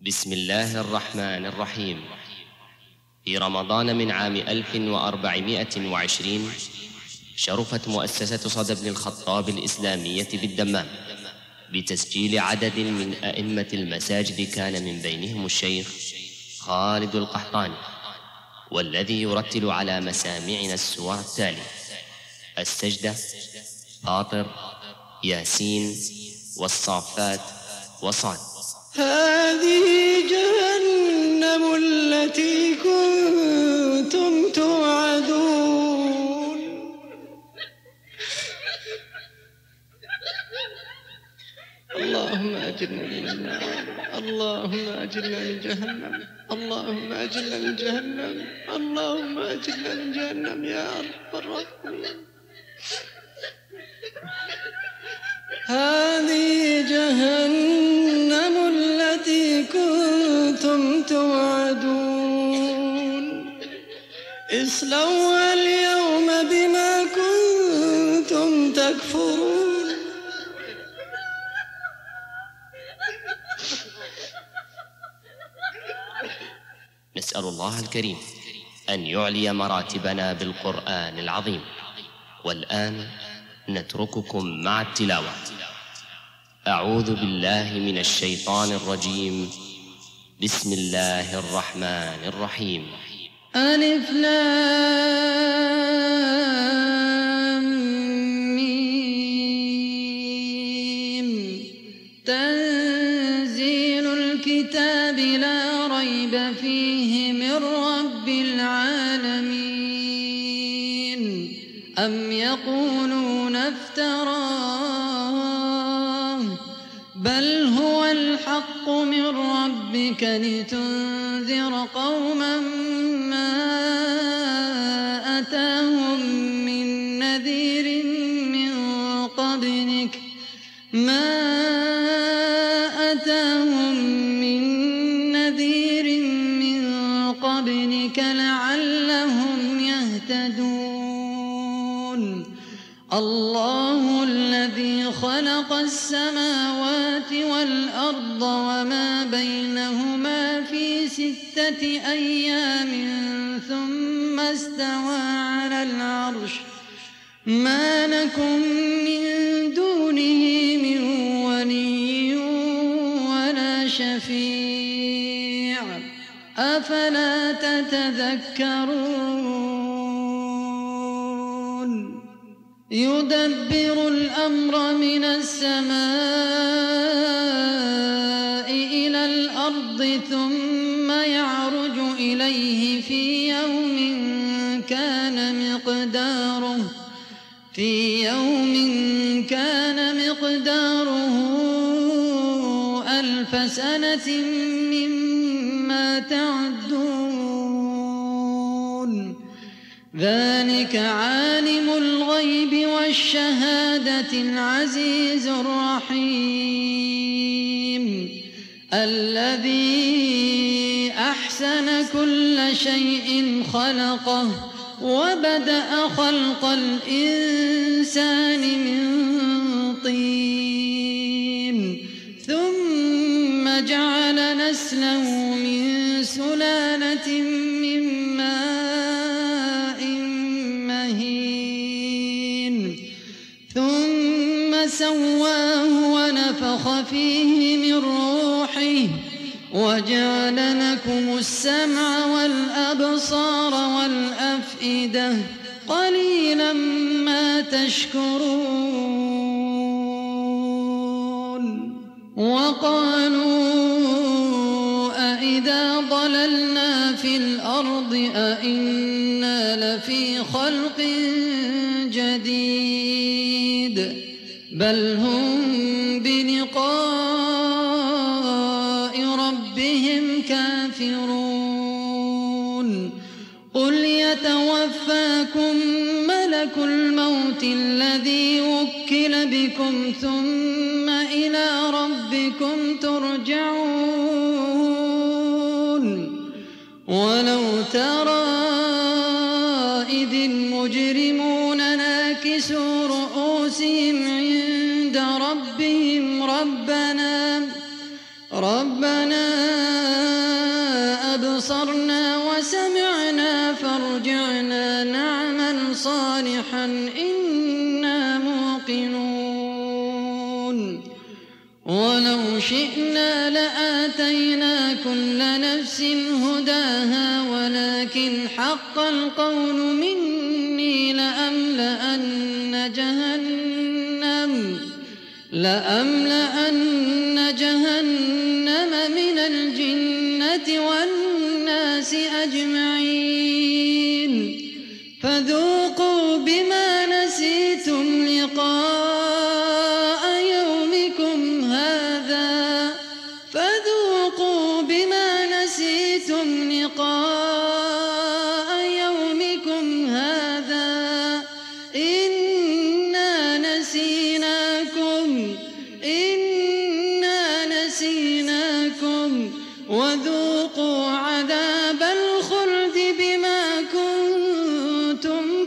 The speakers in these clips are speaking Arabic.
بسم الله الرحمن الرحيم. في رمضان من عام 1420 شرفت مؤسسة صدى بن الخطاب الإسلامية بالدمام بتسجيل عدد من أئمة المساجد كان من بينهم الشيخ خالد القحطاني، والذي يرتل على مسامعنا السور التالي: السجدة، فاطر، ياسين، والصافات، وصاد. هذه جهنم التي كنتم توعدون. اللهم أجرنا من النار، اللهم أجرنا من جهنم، اللهم أجرنا من جهنم، اللهم أجرنا من جهنم يا رب الراحمين. هذه جهنم التي كنتم توعدون، اصلوها اليوم بما كنتم تكفرون. نسأل الله الكريم أن يعلي مراتبنا بالقرآن العظيم. والآن نترككم مع التلاوة. أعوذ بالله من الشيطان الرجيم. بسم الله الرحمن الرحيم. ألف لام ميم. تنزيل الكتاب لا ريب فيه من رب العالمين. أم يقولون افتراه، بل هو الحق من ربك لتنذر قوما ما أتاهم من نذير من قبلك لعلهم يهتدون. الله الذي خلق السماوات والأرض وما بينهما في 6 أيام ثم استوى على العرش. ما لكم من دونه من ولي ولا شفيع، أفلا تتذكرون. يدبر الأمر من السماء إلى الأرض ثم يعرج إليه في يوم كان مقداره 1000 سنة مما تعدون. ذلك عالم الغيب والشهادة العزيز الرحيم، الذي أحسن كل شيء خلقه وبدأ خلق الإنسان من طين، ثم جعل نسله من سلالة من ماء مهين، ثم سواه ونفخ فيه من روحه وجعل لكم السمع والأبصار والأفئدة، قليلا ما تشكرون. وقالوا أإذا ضللنا في الأرض أإنا لفي خلق جديد، بل هم بلقاء ربهم كافرون. قل يتوفاكم ملك الموت الذي وكل بكم ثم إلى ربكم ترجعون. ولو ترى إذ المجرمون ناكسوا رؤوسهم عند ربهم ربنا أبصرنا وسمعنا فارجعنا نعمل صالحا إنا موقنون ولو شئنا لآتينا كل نفس هداها ولكن حق القول مني لأملأن جهنم من الجنة والناس أجمعين فذوقوا بما نسيتم لقاء يومكم هذا إنا نسيناكم وذوقوا عذاب الخلد بما كنتم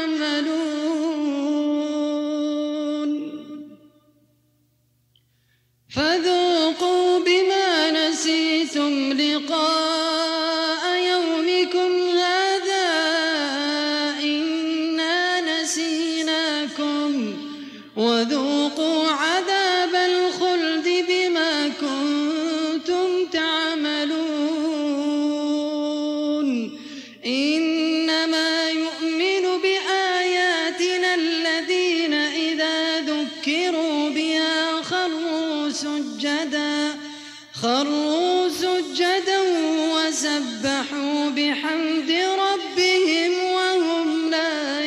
تعملون فذوقوا بما نسيتم لقاء يومكم هذا إنا نسيناكم وذوقوا عذاب الخلد بما كنتم تعملون إنما يؤمن بآياتنا الذين إذا ذكروا بها خروا سجدا وسبحوا بحمد ربهم وهم لا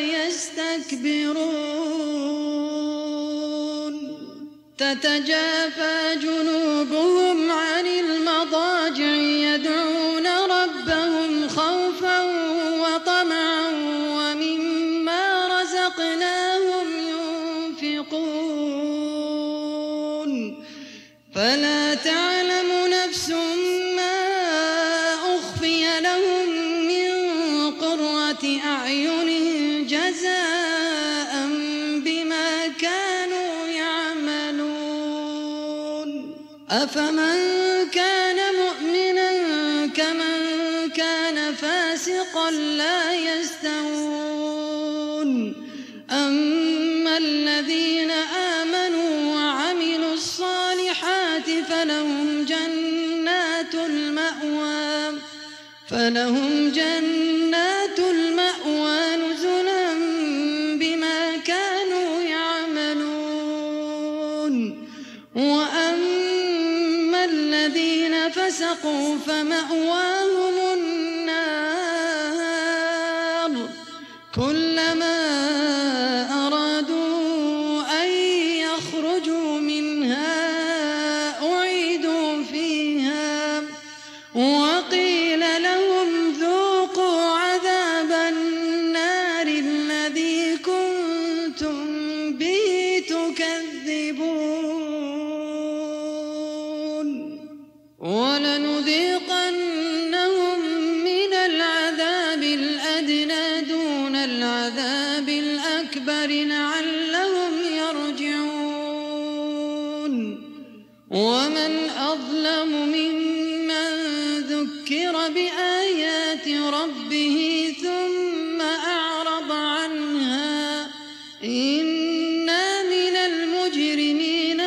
يستكبرون تتجافى جنوبهم عن المضاجع يدعون ربهم خوفا وطمعا ومما رزقناهم ينفقون فلا تعلم نفس ما أخفي لهم من قرة أعين جزاء بما كانوا يعملون أفمن كان مؤمنا كمن كان فاسقا لا يستوون أما الذين آمنوا وعملوا الصالحات فلهم جنات المأوى نزلا بما كانوا يعملون وأما الذين فسقوا فمأواهم النار كلما أرادوا أن يخرجوا منها أعيدوا فيها وقيل لهم ذوقوا عذاب النار الذي كنتم به تكذبون ولنذيقنهم من العذاب الأدنى دون العذاب الأكبر لعلهم يرجعون ومن أظلم ممن ذكر بآيات ربه ثم أعرض عنها إنا من المجرمين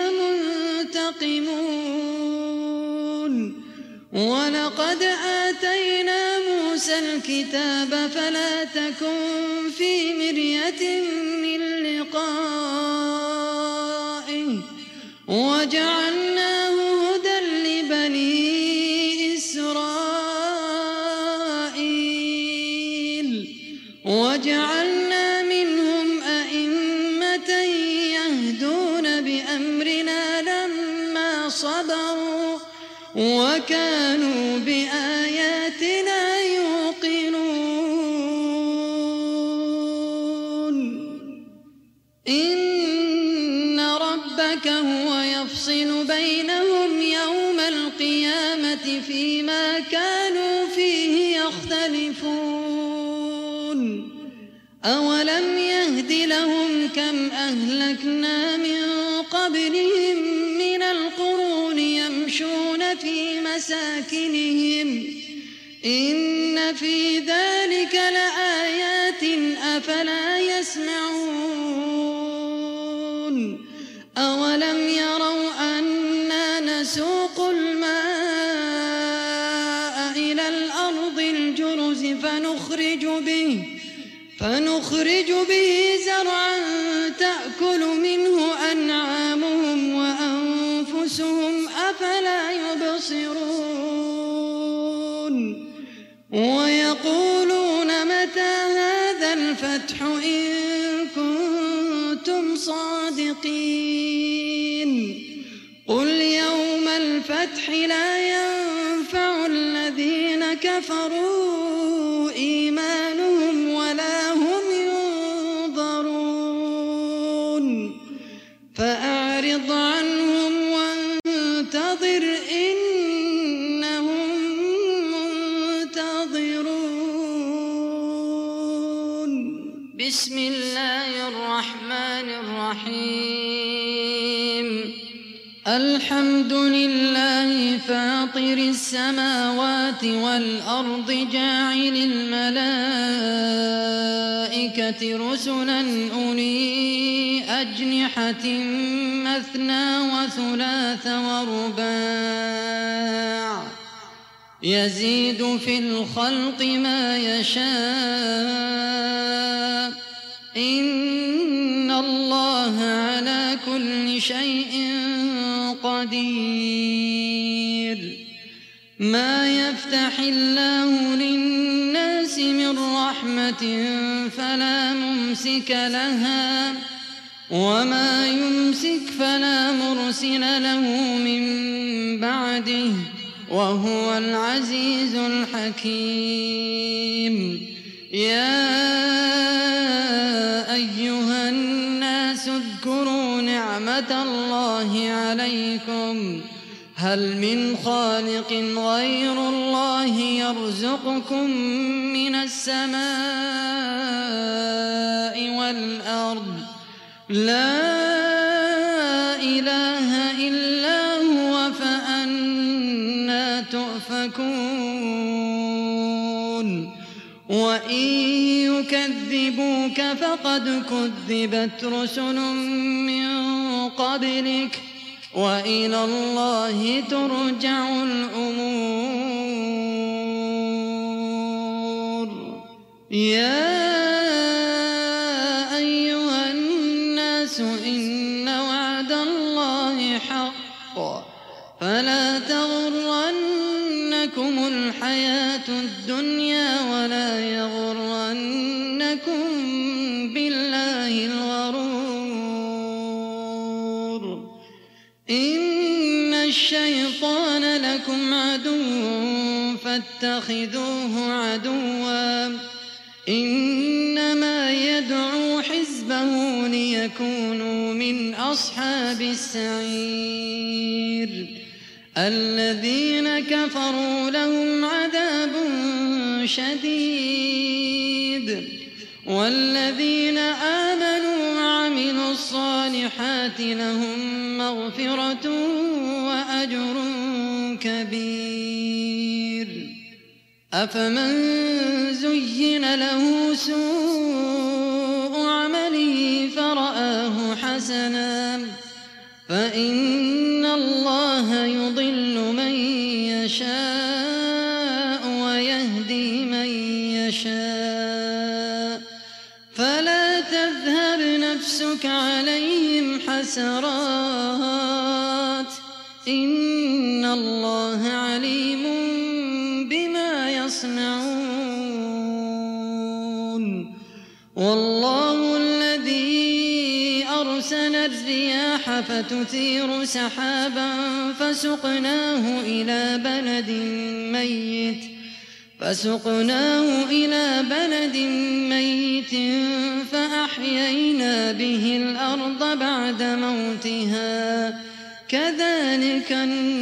منتقمون ولقد آتينا موسى الكتاب فلا تكن في مرية من لقائه وجعلناه هدى لبني إسرائيل وجعلنا منهم أئمة يهدون بأمرنا لما صبروا وكانوا بآياتنا يوقنون إن ربك هو يفصل بينهم يوم القيامة فيما كانوا فيه يختلفون أولم يهد لهم كم أهلكنا من قبلهم من القرون يمشون في مساكنهم إن في ذلك لآيات أفلا يسمعون أولم يروا أنا نسوق الماء إلى الأرض الجرز فنخرج به زرعا تأكل منه أنعامهم وأنفسهم أفلا يبصرون ويقولون متى هذا الفتح إن كنتم صادقين قل يوم الفتح لا ينفع الذين كفروا إيمانهم ولا هم ينظرون فأعرض عنهم وانتظر إنهم منتظرون. بسم الله الرحمن الرحيم. الحمد لله فاطر السماوات والأرض جاعل الملائكة رسلا أولي أجنحة مثنى وثلاث ورباع يزيد في الخلق ما يشاء إن الله على كل شيء قدير. ما يفتح الله للناس من رحمة فلا ممسك لها وما يمسك فلا مرسل له من بعده وهو العزيز الحكيم. يا أيها الناس اذكروا نعمة الله عليكم هل من خالق غير الله يرزقكم من السماء والأرض لا إله إلا هو فأنى تؤفكون. وإن يكذبوك فقد كذبت رسل من قبلك وإلى الله ترجع الأمور. يا أيها الناس إن وعد الله حق فلا تغرنكم الحياة الدنيا ولا يغرنكم بالله الغرور. إن الشيطان لكم عدو فاتخذوه عدوا إنما يدعو حزبه ليكونوا من أصحاب السعير. الذين كفروا لهم عذاب شديد والذين آمنوا وعملوا الصالحات لهم مغفرة وأجر كبير. أفمن زين له سوء عمله فرآه حسنا فإن الله يضل من يشاء ويهدي من يشاء فلا تذهب نفسك عليهم حسرات إن الله عليم بما يصنعون. والله الذي أرسل الرياح فتثير سحابا فسقناه إلى بلد ميت فأحيينا به الأرض بعد موتها كذلك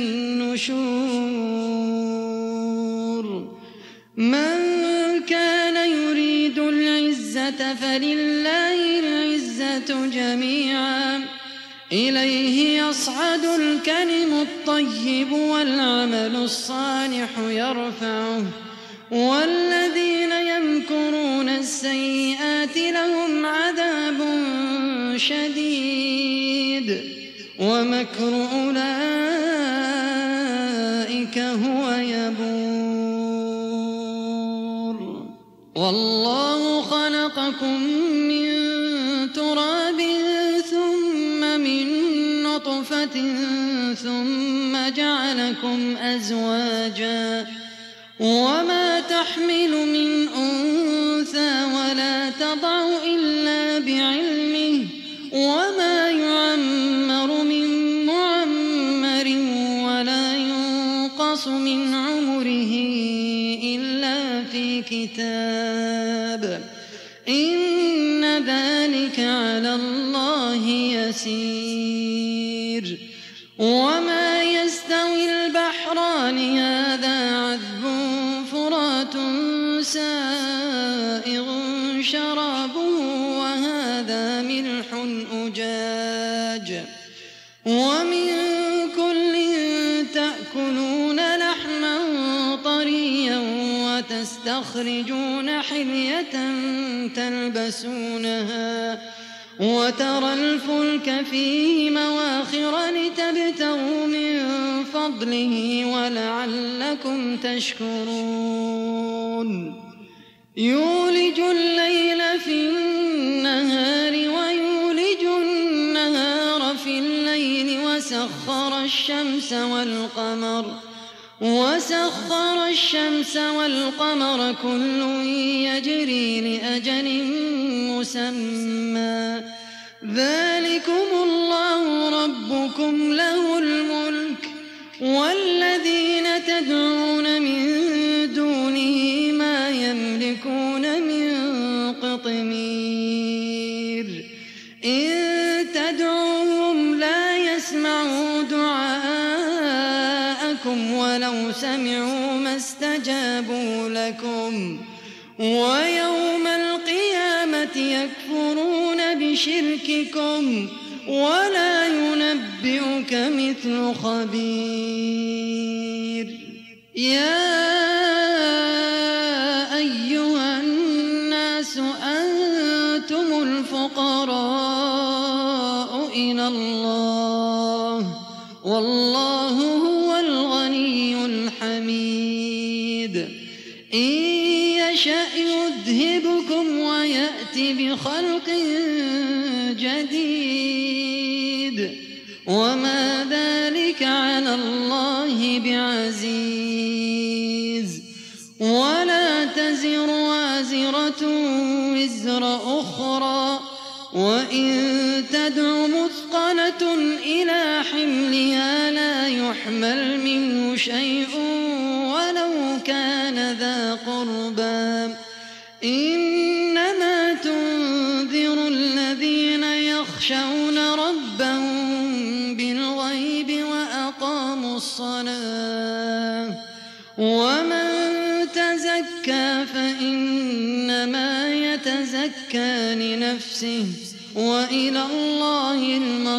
النشور. من كان يريد العزة فلله العزة جميعا إليه يصعد الكلم الطيب والعمل الصالح يرفعه والذين يمكرون السيئات لهم عذاب شديد ومكر أولئك هو يبور والله خلقكم من تراب ثم من نطفة ثم جعلكم أزواجا وما تحمل من أنثى ولا تضع إلا بعلمه وما يعمر من معمر ولا ينقص من عمره إلا في كتاب إن ذلك على الله يسير وما يستوي البحران هذا عذب فرات سائغ شرابه وهذا ملح أجاج ومن كل تأكلون لحما طريا وتستخرجون حلية تلبسونها وترى الفلك فيه مواخر لتبتغوا من فضله ولعلكم تشكرون يولج الليل في النهار ويولج النهار في الليل وسخر الشمس والقمر كل يجري لأجل مسمى ذلكم الله ربكم له الملك والذين تدعون من دونه ما يملكون من قطمير إن تدعوهم لا يسمعوا دعاءكم ولو سمعوا ما استجابوا لكم ويوم القيامة يكفرون بشرككم ولا ينبئك مثل خبير يا أيها الناس أنتم الفقراء إلى الله والله هو الغني الحميد إن يشأ يذهبكم ويأتي بخلق جديد وما ذلك على الله بعزيز ولا تزر وازرة وزر أخرى وإن تدع مثقلة إلى حملها لا يحمل منه شيء ولو كان ذا قربى إنما تنذر الذين يخشون ربهم بالغيب وأقاموا الصلاة ومن تزكى فإنما يتزكى لنفسه وإلى الله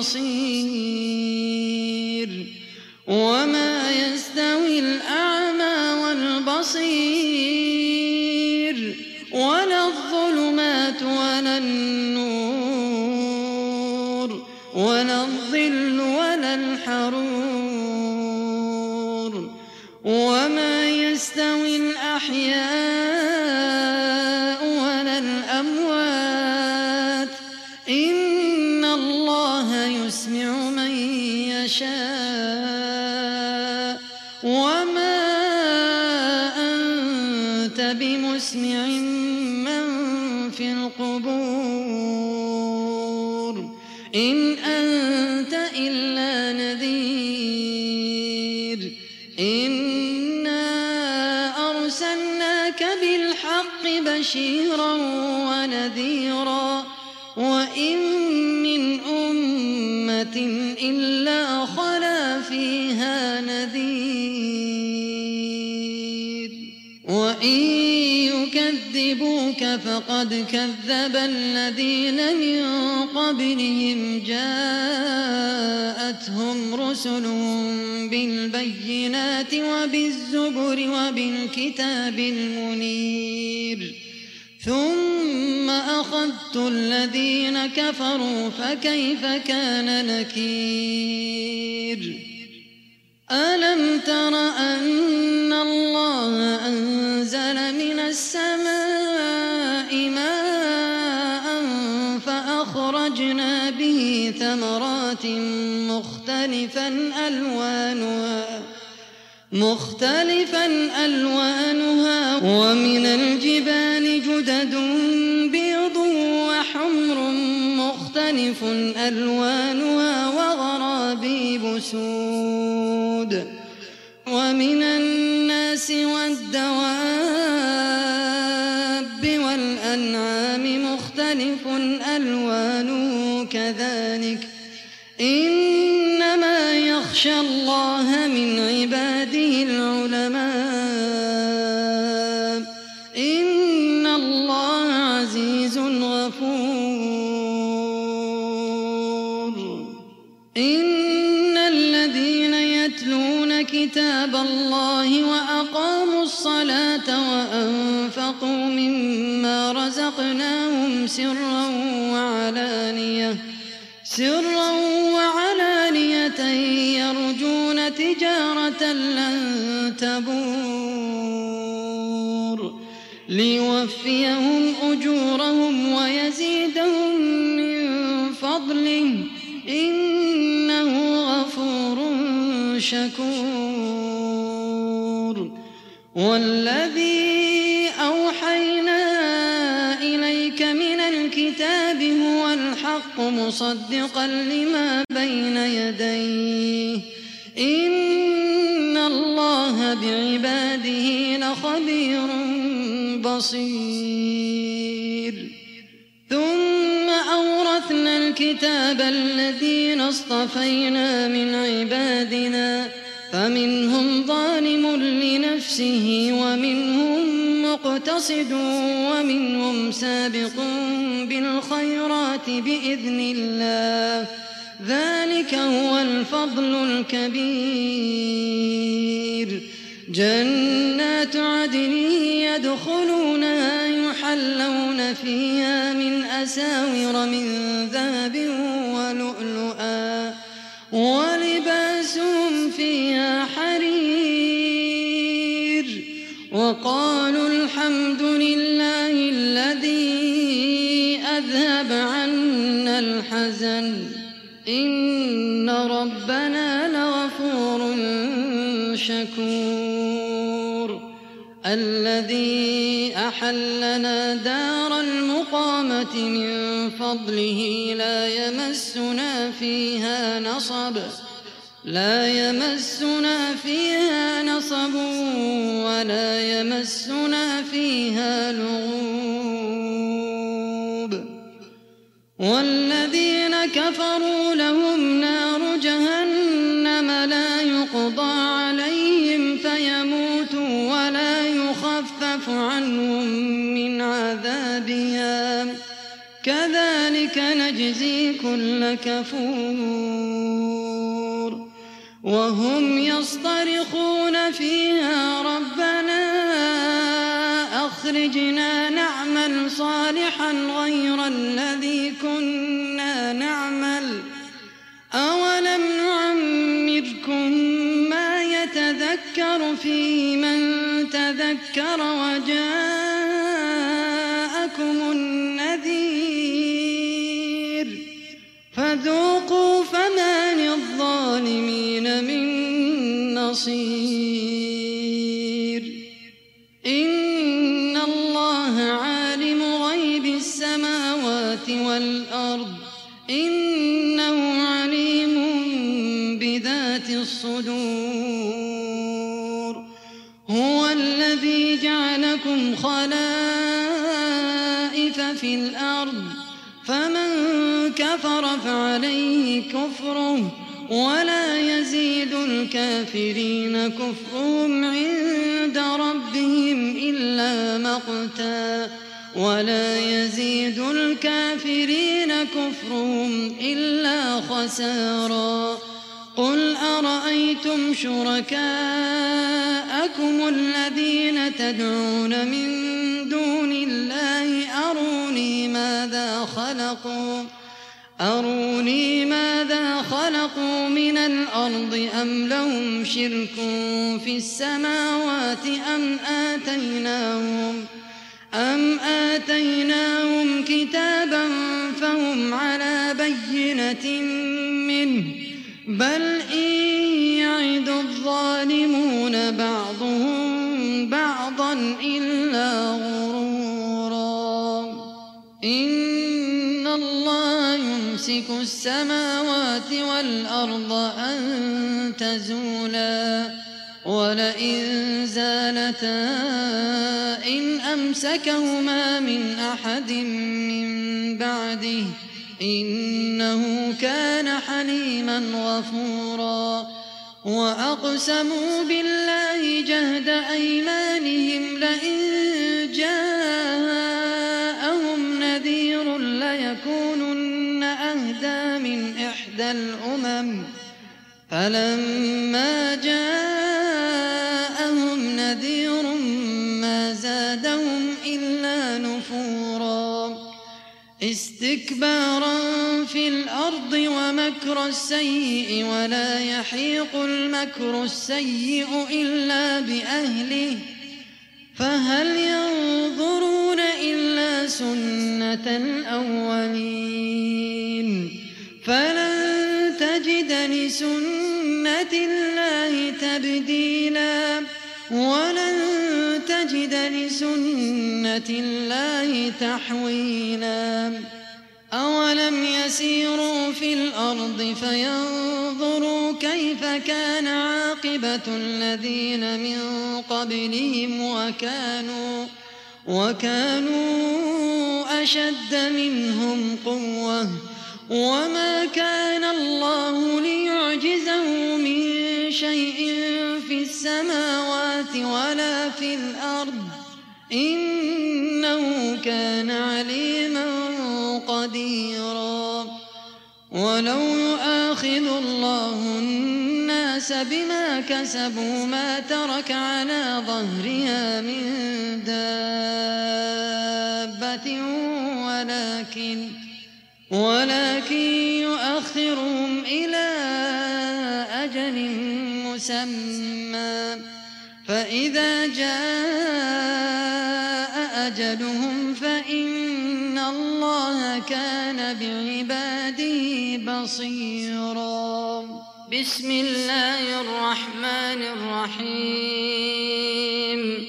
المصير وما يستوي الأعمى والبصير ولا الظلمات ولا النور ولا الظل ولا الحرور وما يستوي الأحياء ولا الأموات إن الله يسمع من يشاء وما أنت بمسمع من في القبور إن أنت إلا نذير إنا أرسلناك بالحق بشيرا ونذيرا وإن من أمة إلا خلا فيها نذير وإن يكذب يكذبوك فقد كذب الذين من قبلهم جاءتهم رسلهم بالبينات وبالزبر وبالكتاب المنير ثم أخذت الذين كفروا فكيف كان نكير ألم تر أن الله أنزل من السماء ماء فأخرجنا به ثمرات مختلفا ألوانها ومن الجبال جدد بيض وحمر مختلف ألوانها وغرابيب سود ومن الناس والدواب والأنعام مختلف ألوانه كذلك إنما يخشى الله من عباده العلماء إن الله عزيز غفور إن الذين يتلون كتاب الله وأقاموا الصلاة وأنفقوا مما رزقناهم سرا وعلانية يرجون تجارة لن تبور ليوفيهم أجورهم ويزيدهم من فضله إنه غفور شكور والذي أوحينا إليك من الكتاب هو الحق مصدقا لما بين يديه إن الله بعباده لخبير بصير ثم أورثنا الكتاب الذين اصطفينا من عبادنا فمنهم ظالم لنفسه ومنهم مقتصد ومنهم سابق بالخيرات بإذن الله ذلك هو الفضل الكبير جنات عدن يدخلونها يحلون فيها من أساور من ذهب ولؤلؤا ولباسهم فيها حرير وقالوا الحمد لله الذي أذهب عنا الحزن إن ربنا لغفور شكور الذي أحلنا دار المقامة من فضله لا يمسنا فيها نصب ولا يمسنا فيها لغوب والذين كفروا لهم نار جهنم لا يقضى عليهم فيموتوا ولا يخفف عنهم من عذابها كذلك نجزي كل كفور وهم يصطرخون فيها ربنا أخرجنا نعمل صالحا غير الذي كنا نعمل أولم نعمركم ما يتذكر فيه من تذكر وجاءكم النذير فذوقوا فما للظالمين من نصير إن الله عالم غيب السماوات والأرض إنه عليم بذات الصدور هو الذي جعلكم خلائف في الأرض فمن كفر فعليه كفره ولا يزيد الكافرين كفرهم عند ربهم إلا مقتا ولا يزيد الكافرين كفرهم إلا خسارا قل أرأيتم شركاءكم الذين تدعون من دون الله أروني ماذا خلقوا من الأرض أم لهم شرك في السماوات أم آتيناهم كتابا فهم على بينة منه بل إن يعد الظالمون بعضهم بعضا إلا غرورا إن الله يمسك السماوات والأرض أن تزولا ولئن زالتا إن أمسكهما من أحد من بعده إنه كان حليما غفورا وأقسموا بالله جهد أيمانهم لئن جاءهم نذير ليكونن أهدى من إحدى الأمم فلما جاءهم نذير ما زادهم إلا نفورا استكبارا في الأرض ومكر السيء ولا يحيق المكر السيء إلا بأهله فهل ينظرون إلا سنة الأولين فلن تجد لسنة الله تبديلا ولن تجد لسنة الله تحويلا أولم يسيروا في الأرض فينظروا كيف كان عاقبة الذين من قبلهم وكانوا أشد منهم قوة وما كان الله ليعجزه من شيء في السماوات ولا في الأرض إنه كان عليما قديرا ولو يؤاخذ الله الناس بما كسبوا ما ترك على ظهرها من دابة ولكن يؤخرهم إلى أجل مسمى فإذا جاء أجلهم فإن الله كان بعباده بصيرا بسم الله الرحمن الرحيم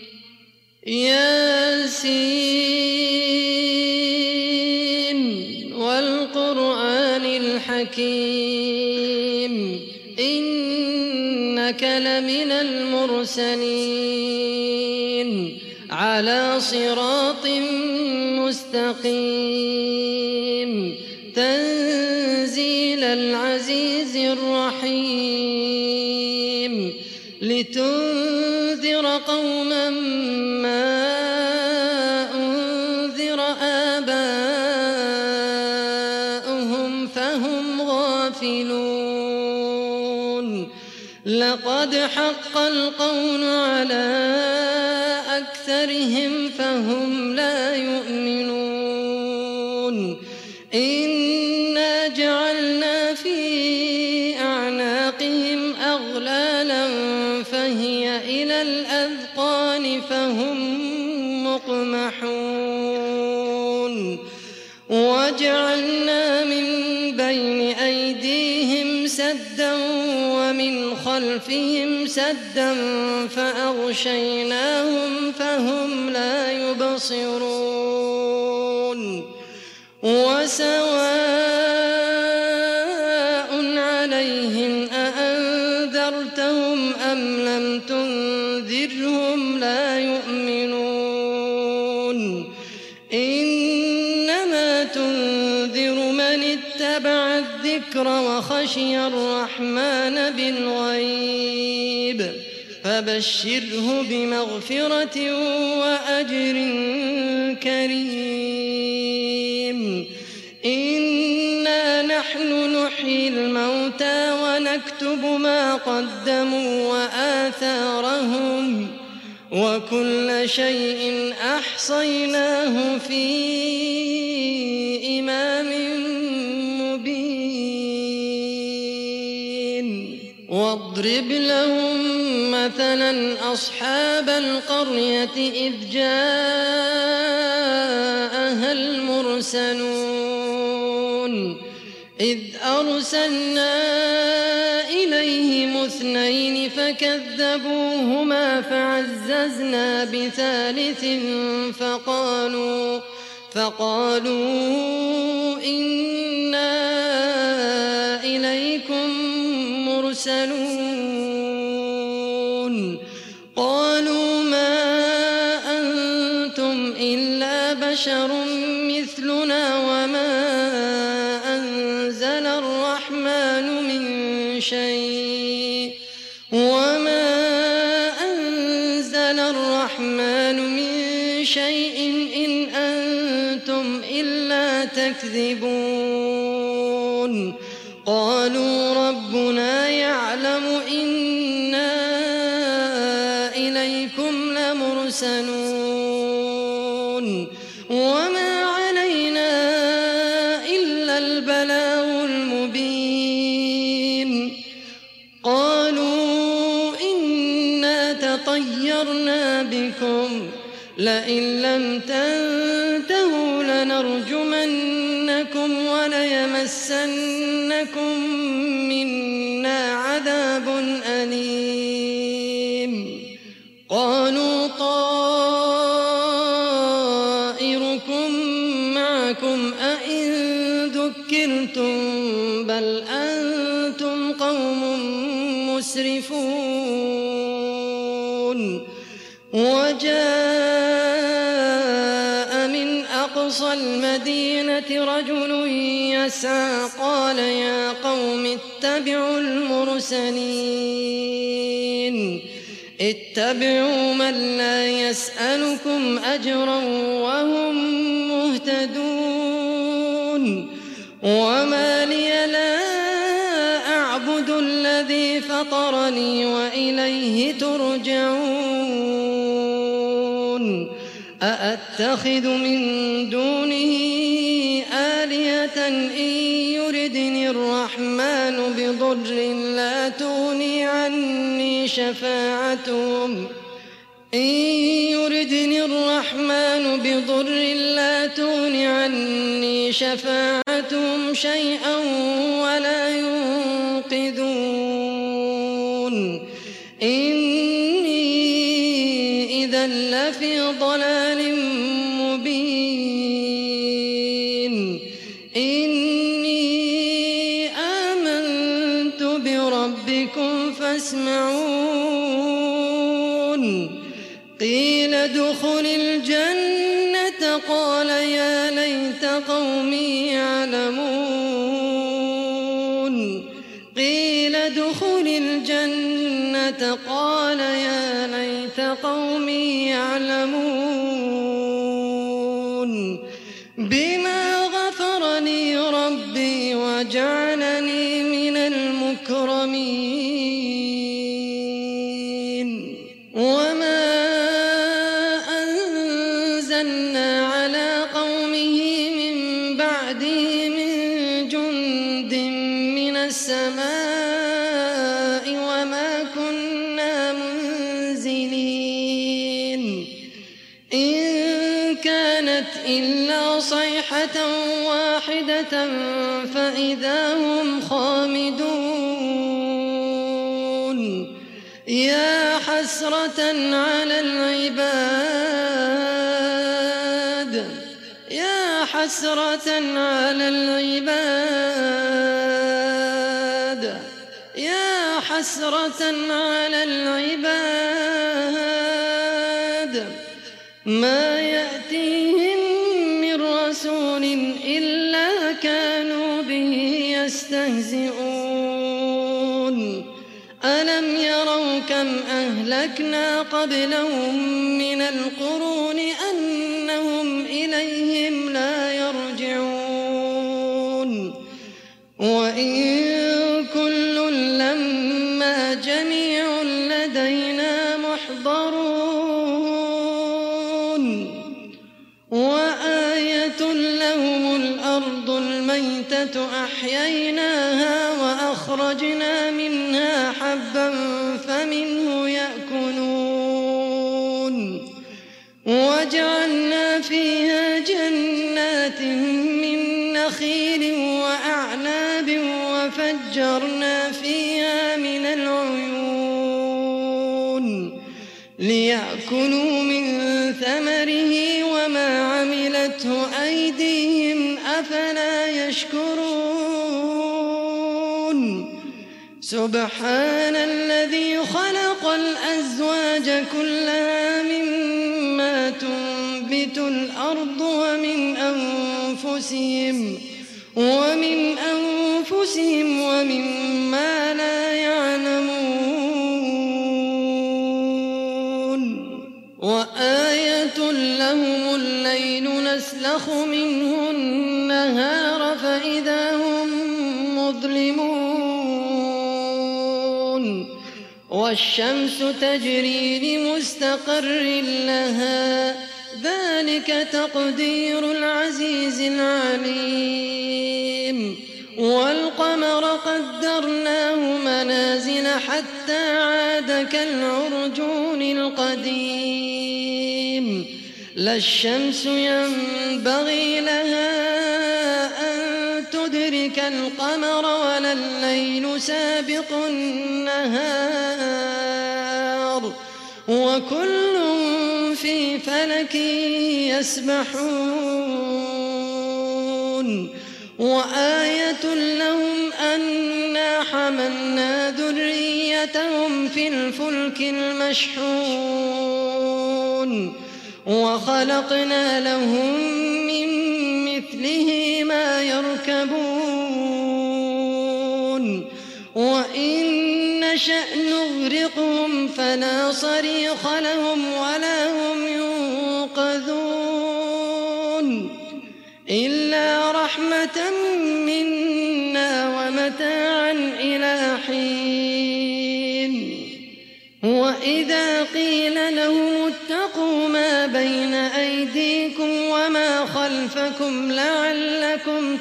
ياسين والقرآن الحكيم إنك لمن المرسلين على صراط مستقيم تنزيل العزيز الرحيم لتنذر قوما ما أنذر آباؤهم فهم غافلون لقد حق القول على أكثرهم فهم لا يؤمنون إنا جعلنا في أعناقهم أغلالا فهي إلى الأذقان فهم مقمحون وجعلنا من بين أيديهم سدا ومن خلفهم سدا فأغشيناهم فهم لا يبصرون وسواء عليهم أأنذرتهم أم لم تنذرهم لا يؤمنون إنما تنذر من اتبع الذكر وخشي الرحمن بالغيب فبشره بمغفرة وأجر كريم. إنا نحن نحيي الموتى ونكتب ما قدموا وآثارهم وكل شيء أحصيناه في إمام مبين. واضرب لهم مثلا أصحاب القرية إذ جاءها المرسلون إذ أرسلنا إليهم 2 فكذبوهما فعززنا بثالث فقالوا إنا إليكم مرسلون. قالوا ما أنتم إلا بشر مثلنا وما أنزل الرحمن من شيء إن أنتم إلا تكذبون. قالوا ربنا يعلم إنا إليكم لمرسلون وما علينا إلا البلاغ المبين. قالوا إنا تطيرنا بكم لئن لم تنتهوا لنرجمنكم وليمسنكم منا عذاب أليم. قالوا طائركم معكم أئن ذكرتم بل أنتم قوم مسرفون. وجاء من أقصى المدينة رجل يسعى قال يا قوم اتبعوا المرسلين اتبعوا من لا يسألكم أجرا وهم مهتدون. وما لي لا أعبد الذي فطرني وإليه ترجعون. أأتخذ من دونه آلهة إن يردني الرحمن بضر لا تغني عني شفاعتهم شيئا ولا ينقذون. إني إذا لفي ضلال مبين. إني آمنت بربكم فاسمعون. قيل ادخل الجنة قال يا ليت قومي يعلمون. قيل ادخل الجنة قال يا ليت قومي يعلمون. بما غفر لي ربي وجعلني من المكرمين. وما أنزلنا على قومه من بعده من جند من السماء وما كنا منزلين. إن كانت إلا صيحة واحدة فإذا هم خامدون. يا حسرة على العباد يا حسرة على العباد يا حسرة على العباد ما يأتيهم من رسول إلا كانوا به يستهزئون. ألم يروا كم أهلكنا أهلكنا قبلهم من القرون أنهم إليهم لا يرجعون وإن كل لما جميع لدينا محضرون وآية لهم الأرض الميتة أحييناها وأخرجنا منها حبا فمنه يأكلون وجعلنا فيها جنات من نخيل وأعناب وفجرنا فيها من العيون ليأكلوا من ثمره وما عملته أيديهم أفلا يشكرون سبحان الذي خلق الأزواج كلها مما تنبت الأرض ومن أنفسهم ومما لا يعلمون وآية لهم الليل نسلخ منه النهار فإذا هم مظلمون والشمس تجري لمستقر لها ذلك تقدير العزيز العليم والقمر قدرناه منازل حتى عاد كالعرجون القديم لا الشمس ينبغي لها أن تدرك القمر ولا الليل سابق النهار وكل في فلك يسبحون وآية لهم أنا حملنا ذريتهم في الفلك المشحون وخلقنا لهم من مثله ما يركبون وإن نشأ نغرقهم فلا صريخ لهم ولا هم ينقذون إلا رحمة منا ومتاعا إلى حين وإذا قيل لهم اتقوا ما بين أيديكم وما خلفكم لعلكم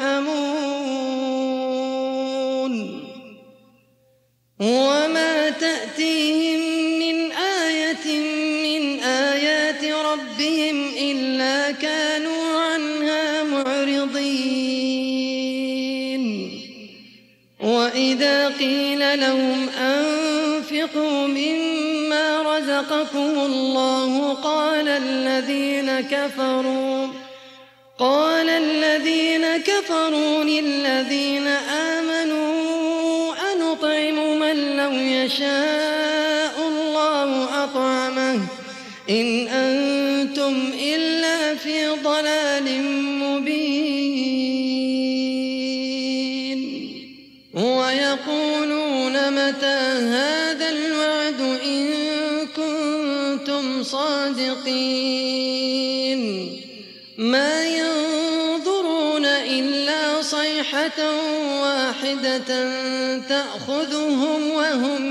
ترحمون وما تأتيهم من آية من آيات ربهم إلا كانوا عنها معرضين وإذا قيل لهم أنفقوا مما رزقكم الله قال الذين كفروا للذين آمنوا أنطعم من لو يشاء الله أطعمه إن أنتم إلا في ضلال مبين ويقولون متى هذا الوعد إن كنتم صادقين ما ينظرون إلا صيحة واحدة تأخذهم وهم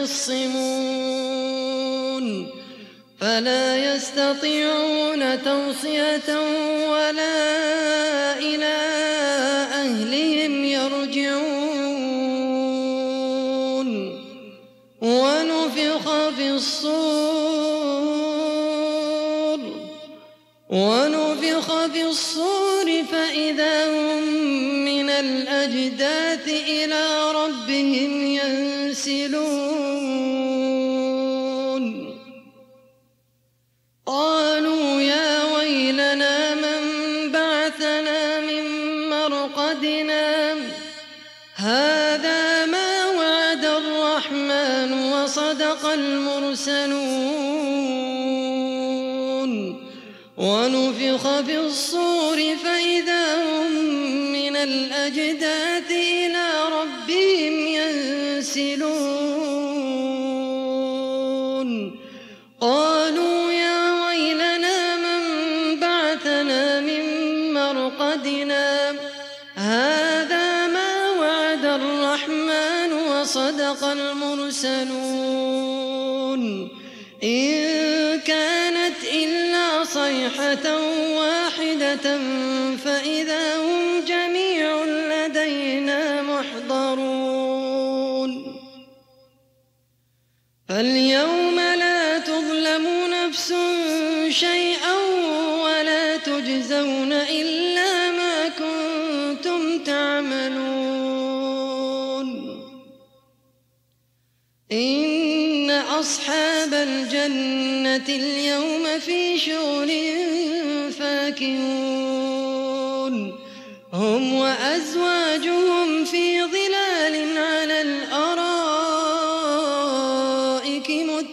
يخصمون فلا يستطيعون توصية ولا إلى أهلهم يرجعون ونفخ في الصور فإذا هم من الأجداث إلى ربهم ينسلون قالوا يا ويلنا من بعثنا من مرقدنا هذا ما وعد الرحمن وصدق المرسلون ونفخ في الصور فإذا هم من الأجداث إلى ربهم ينسلون وصدق المرسلون إن كانت إلا صيحة واحدة فإذا هم جميع لدينا محضرون فاليوم لا تظلم نفس شيئا ولا تجزون إلا ما كنتم تعملون إن أصحاب الجنة اليوم في شغل فاكهون هم وأزواجهم في ظلال على الأرائك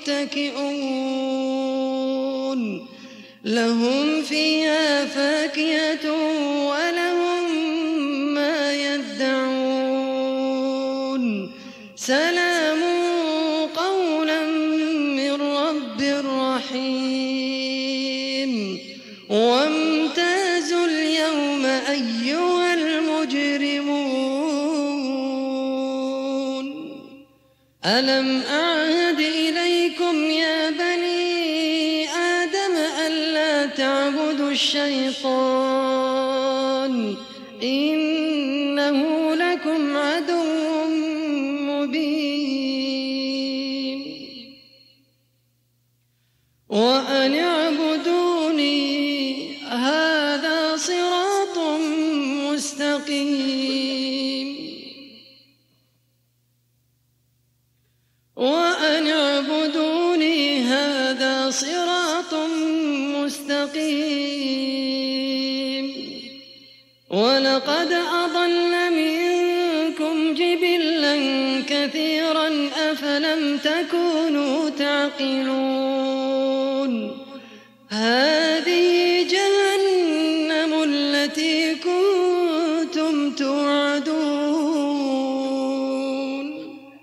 متكئون لهم فيها فاكهة ولهم ما يدعون سلام قولا من رب رحيم وامتازوا اليوم أيها المجرمون ألم أعهد إليكم يا بني آدم ألا تعبدوا الشيطان إنه لكم عدو مبين وأن اعبدوني هذا صراط مستقيم وأن اعبدوني هذا صراط مستقيم ولقد أضل منكم جبلا كثيرا أفلم تكونوا تعقلون هذه جهنم التي كنتم توعدون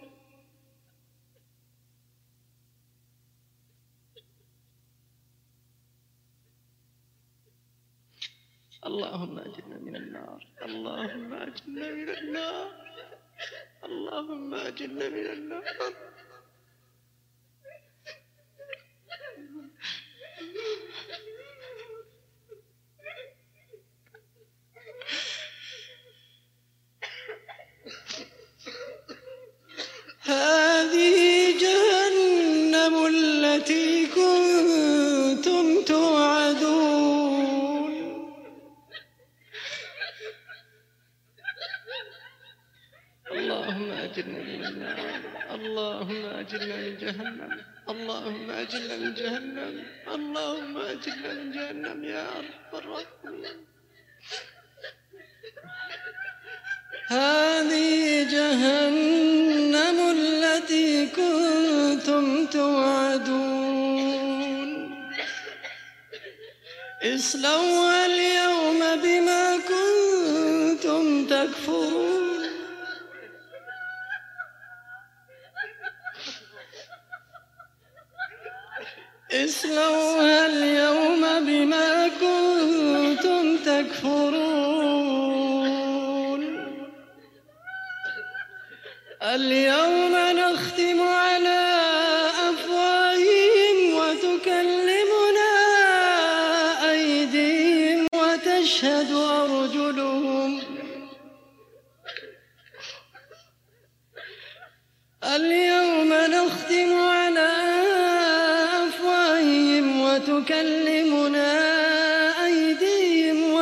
اللهم أجرنا من النار اللهم أجرنا من النار اللهم أجرنا من النار هذه جهنم التي كنتم توعدون اللهم أجرنا من النار اللهم أجرنا من جهنم اللهم أجرنا من جهنم اللهم أجرنا من جهنم يا رب الراحمين هذه جهنم التي كنتم توعدون اصلوها اليوم بما كنتم تكفرون اصلوها اليوم بما كنتم تكفرون اليوم نختم على أفواههم وتكلمنا أيديهم وتشهد أرجلهم اليوم نختم على أفواههم وتكلمنا أيديهم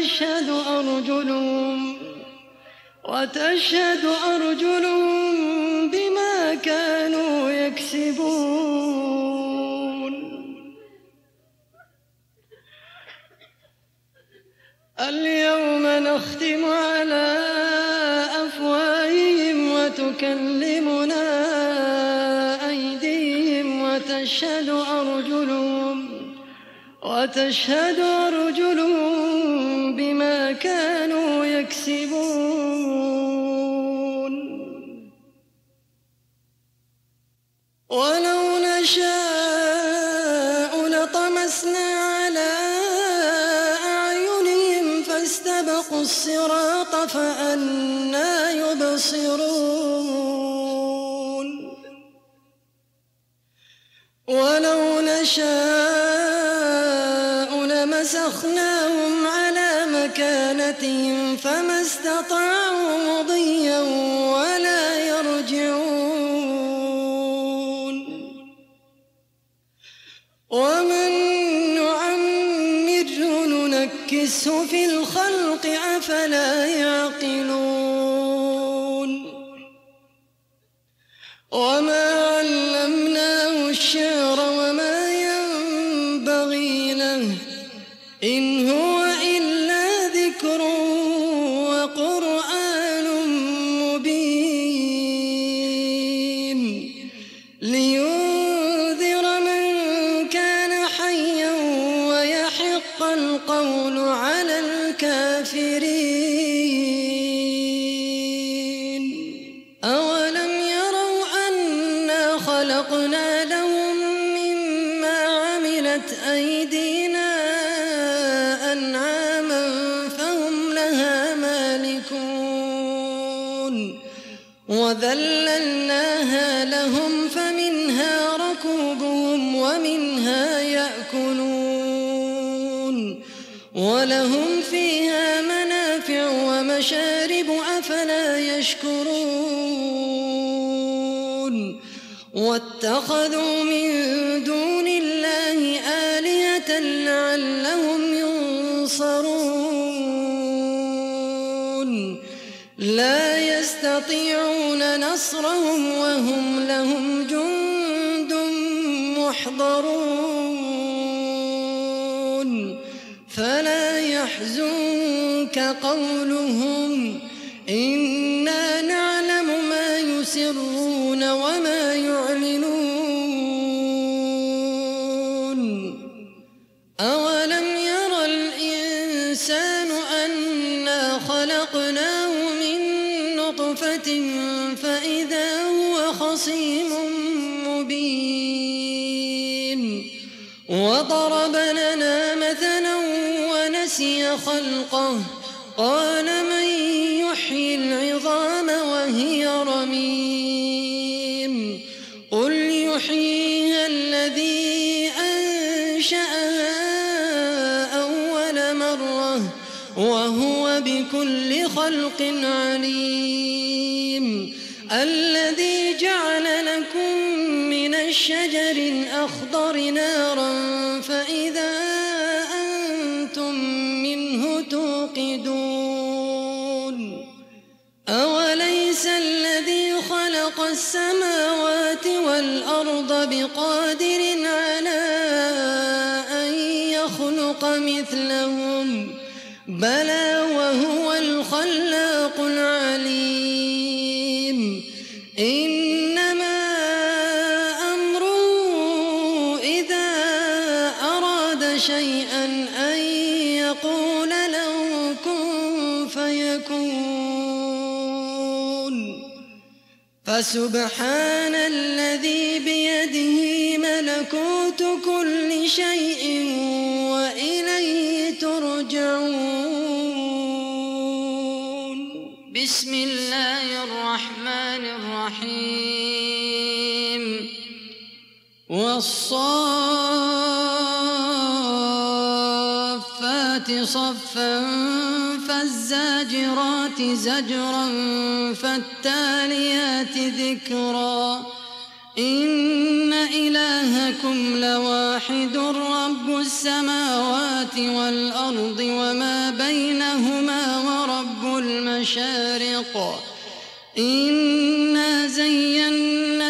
وتشهد أرجلهم بما كانوا يكسبون اليوم نختم على أفواههم وتكلمنا أيديهم وتشهد أرجلهم بما كانوا يكسبون ولو نشاء لطمسنا على أعينهم فاستبقوا الصراط فأنى يبصرون نشاء لمسخناهم على مكانتهم فما استطاعوا مضيا ولا يرجعون ومن نعمره ننكسه في الخلق أفلا يعقلون وما علمناه الشعر وما ينبغي له إن هو إلا ذكر وقرآن مبين لينذر من كان حيا ويحق القول على الكافرين أولم يروا أنا خلقنا لهم مما عملت أيدينا أنعاما فهم لها مالكون وذللناها لهم فمنها ركوبهم ومنها يأكلون ولهم فيها منافع ومشارب أفلا يشكرون واتخذوا من دون الله آلهة لعلهم ينصرون لا يستطيعون نصرهم وهم لهم جند محضرون فلا يحزنك قولهم إنا نعلم ما يسرون وما يعلنون أولم ير الإنسان أنا خلقناه من نطفة فإذا هو خصيم مبين وضرب لنا مثلا ونسي خلقه قال من يحيي العظام وهي رميم قل يحييها الذي أنشأها أول مرة وهو بكل خلق عليم الذي جعل لكم من الشجر الأخضر نارا فإذا أنتم منه توقدون أوليس الذي خلق السماوات والأرض بقادر على أن يخلق مثلهم بلى وهو الخلاق العليم إنما أمره إذا أراد شيئا أن يقول له كن فيكون فسبحان الذي بيده ملكوت كل شيء وإليه ترجعون بسم الله الرحمن الرحيم والصافات صفا فالزاجرات زجرا فالتاليات ذكرا إن إلهكم لواحد رب السماوات والأرض وما بينهما ورب المشارق إنا زينا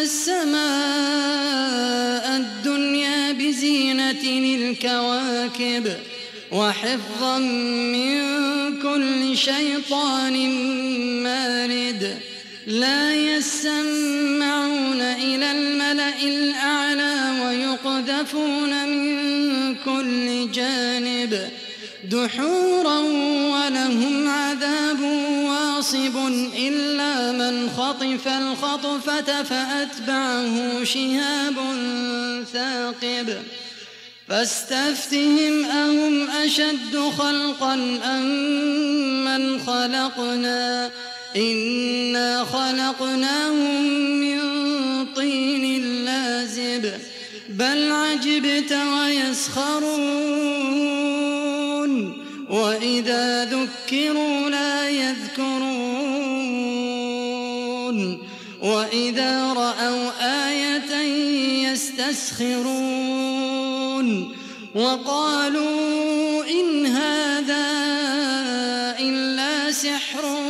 السماء الدنيا بزينة الكواكب وحفظا من كل شيطان مارد لا يسمعون إلى الملأ الأعلى ويقذفون من كل جانب دحورا ولهم عذاب واصب إلا من خطف الخطفة فأتبعه شهاب ثاقب فاستفتهم أهم أشد خلقا أم من خلقنا إنا خلقناهم من طين لازب بل عجبت ويسخرون وإذا ذكروا لا يذكرون وإذا رأوا آية يستسخرون وقالوا إن هذا إلا سحر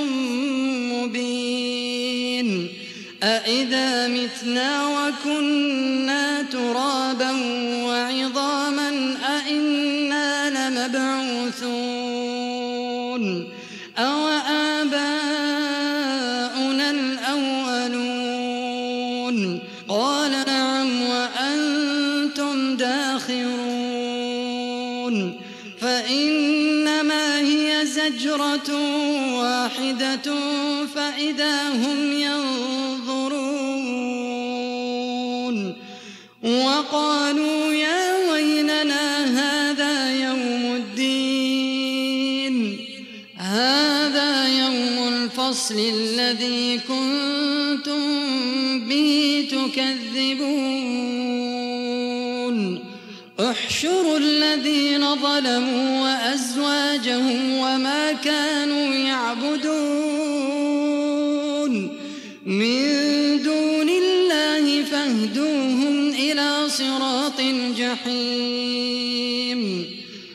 مبين أإذا متنا وكنا ترابا وعظاما أإنا لمبعوثون أو آباؤنا الأولون قال نعم وأنتم داخرون فإنما هي زجرة واحدة فإذا هم ينظرون وقالوا يا ويلنا هذا يوم الدين هذا يوم الفصل الذي كنتم به تكذبون احشروا الذين ظلموا وأزواجهم وما كانوا يعبدون من دون الله فاهدوهم إلى صراط الجحيم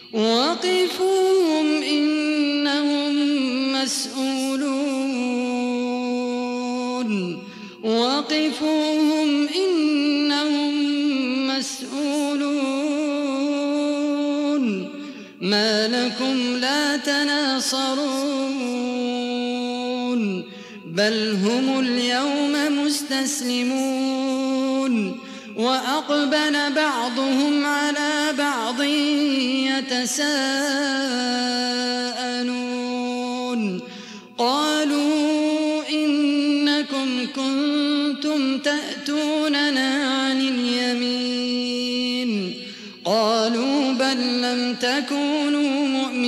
وقفوهم إنهم مسؤولون وقفوهم إنهم مسؤولون ما لكم لا تناصرون بل هم اليوم مستسلمون وأقبل بعضهم على بعض يتساءلون قالوا إنكم كنتم تأتوننا عن اليمين قالوا بل لم تكونوا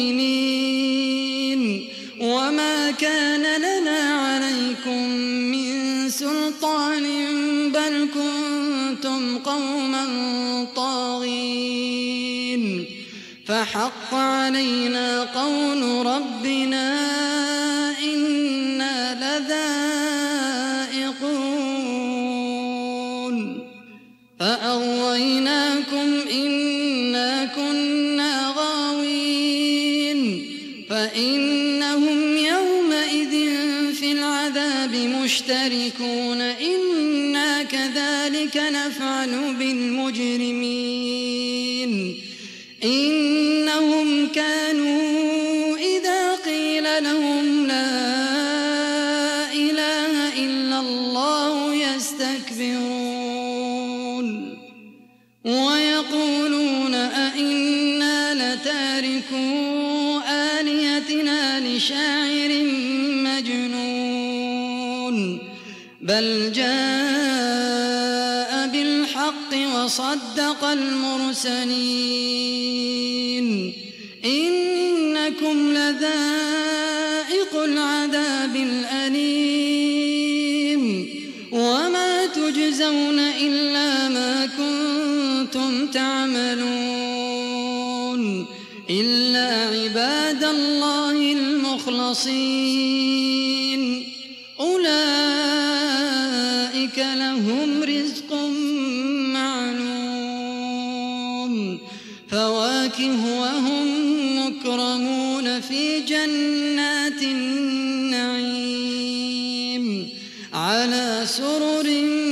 مؤمنين وما كان لنا عليكم من سلطان بل كنتم قوما طاغين فحق علينا قول ربنا إنا لذائقون فأغويناكم إنا كنا غاوين فإنهم يومئذ في العذاب مشتركون إنا كذلك نفعل بالمجرمين إنهم كانوا إذا قيل لهم لا إله إلا الله يستكبرون ويقولون أئنا لتاركو آلهتنا لشاعر مجنون بل جاء بالحق وصدق المرسلين إنكم لذائق العذاب الأليم وما تجزون إلا ما كنتم تعملون إلا عباد الله المخلصين أولئك لهم رزق معلوم فواكه وهم مكرمون في جنات النعيم على سرر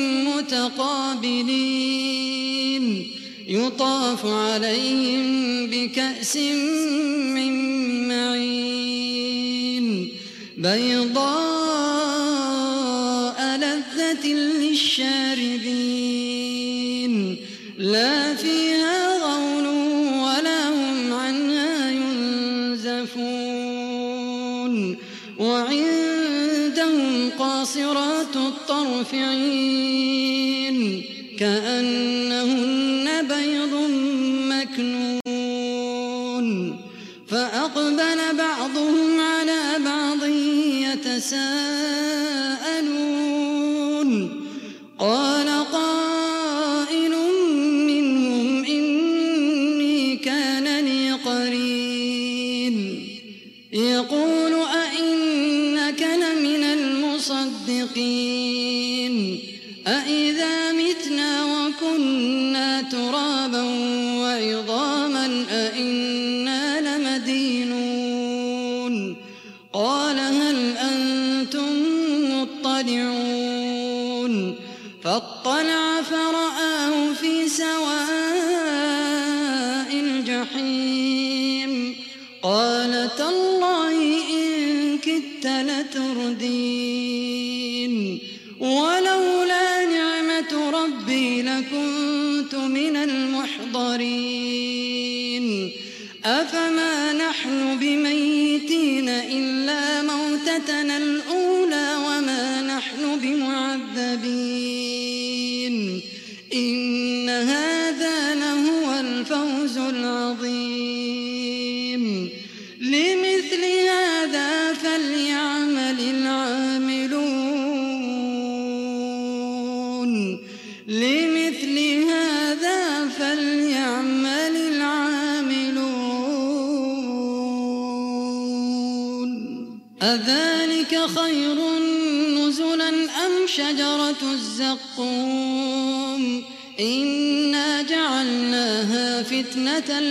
متقابلين يطاف عليهم بكأس من معين بيضاء لذة للشاربين لا فيها غول ولا هم عنها ينزفون وعندهم قاصرات الطرف عين كأنهن بيض مكنون فأقبل بعضهم على بعض يتساءلون قال قائل الجحيم قال تالله إن كدت لتردين ولولا نعمة ربي لكنت من المحضرين أفما نحن بميتين إلا موتتنا الأولى وما نحن بمعذبين إن هذا لهو الفوز العظيم لمثل هذا فليعمل العاملون لمثل هذا فليعمل العاملون أذلك خير نزلا أم شجرة الزقوم إنا جعلناها فتنة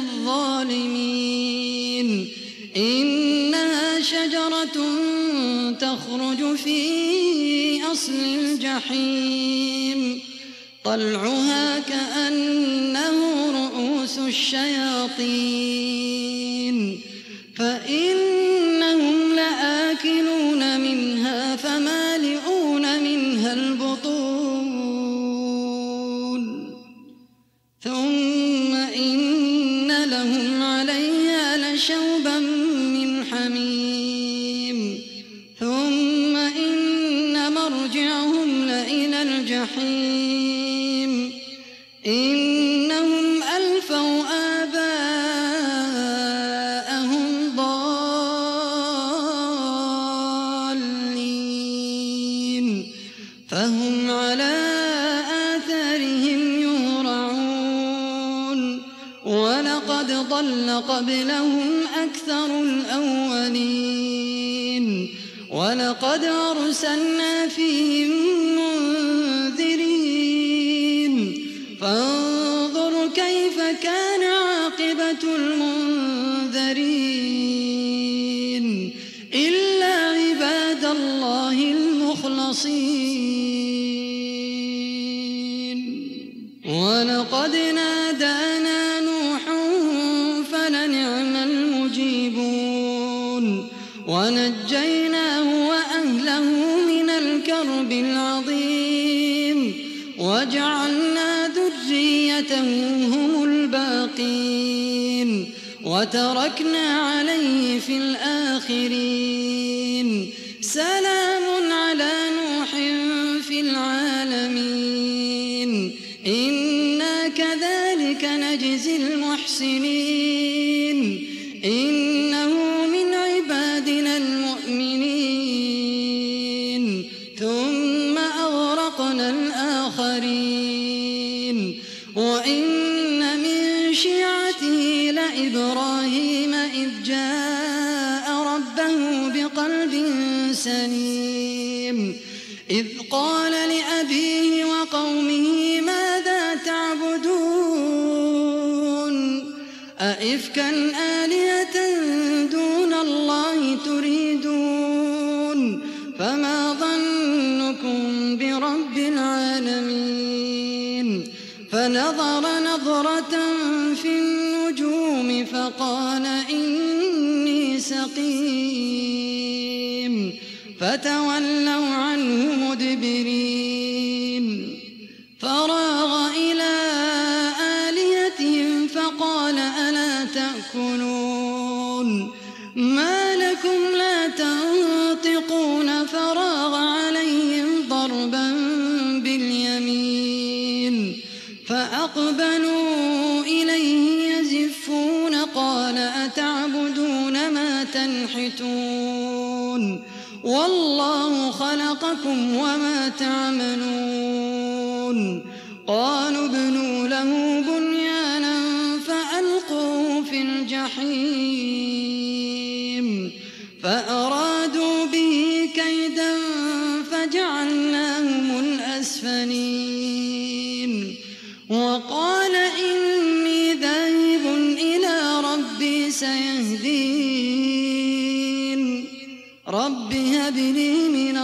للظالمين إنها شجرة تخرج في أصل الجحيم طلعها كأنه رؤوس الشياطين فإنهم لآكلون منها فمالئون منها البطون ثم إن لهم عليها لشوبا من حميم ثم إن مرجعهم لإلى الجحيم إنهم ألفوا آباءهم ضالين فهم على آثارهم يهرعون ولقد ضل قبلهم أكثر الأولين ولقد أرسلنا فيهم منذرين فانظر كيف كان عاقبة المنذرين إلا عباد الله المخلصين ولقد نادانا نوح فلنعم المجيبون ونجيناه وأهله من الكرب العظيم وجعلنا ذريته هم الباقين وتركنا عليه في الآخرين سلام على نوح في العالمين إنا كذلك نجزي المحسنين إنه من عبادنا المؤمنين ثم أغرقنا الآخرين وإن من شيعته لإبراهيم إذ جاء ربه بقلب سليم إذ قال لأبيه وقومه ماذا تعبدون أئفكا آلهة دون الله تريدون فما ظنكم برب العالمين فنظر نظرة في النجوم فقال إني سقيم فتولوا عنه مدبرين فراغ إلى آلهتهم فقال ألا تأكلون ما لكم لا تنطقون فراغ عليهم ضربا باليمين فأقبلوا إليه يزفون قال أتعبدون ما تنحتون والله خلقكم وما تعملون قالوا ابنوا له بنيانا فألقوه في الجحيم فأرادوا به كيدا فجعلناهم الأسفلين وقال إني ذاهب إلى ربي سيهدين رب هب لي من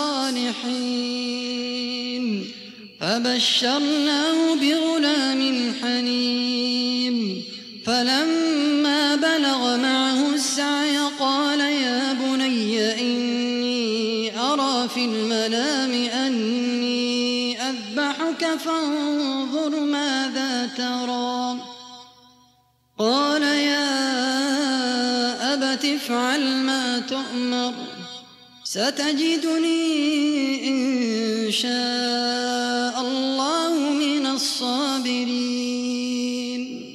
الصالحين فبشرناه بغلام حليم فلما بلغ معه السعي قال يا بني إني أرى في المنام أني أذبحك فانظر ماذا ترى. قال يا أبت افعل ما تؤمر ستجدني إن شاء الله من الصابرين.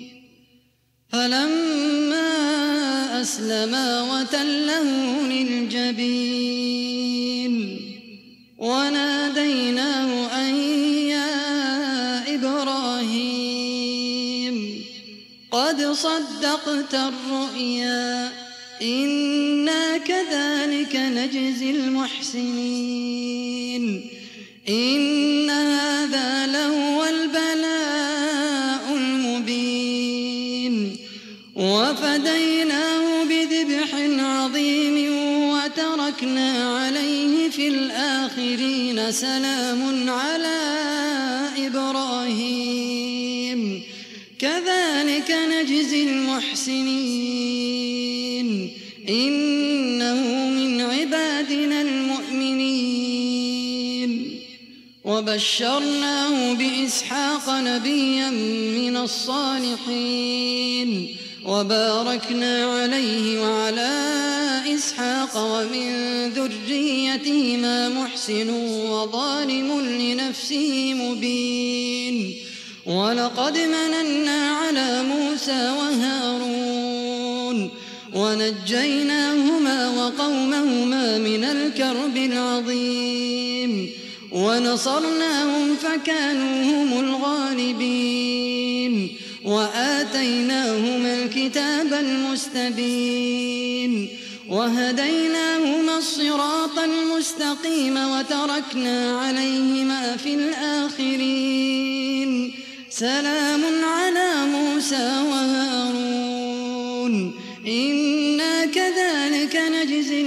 فلما أسلما وتله للجبين وناديناه أن يا إبراهيم قد صدقت الرؤيا إنا كذلك نجزي المحسنين إن هذا لهو البلاء المبين. وفديناه بذبح عظيم وتركنا عليه في الآخرين سلام على إبراهيم كذلك نجزي المحسنين إنه من عبادنا المؤمنين. وبشرناه بإسحاق نبيا من الصالحين وباركنا عليه وعلى إسحاق ومن ذريتهما محسن وظالم لنفسه مبين. ولقد مننا على موسى وهارون ونجيناهما وقومهما من الكرب العظيم ونصرناهم فكانوا هم الغالبين وآتيناهما الكتاب المستبين وهديناهما الصراط المستقيم وتركنا عليهما في الآخرين سلام على موسى وهارون إنا كذلك نجزي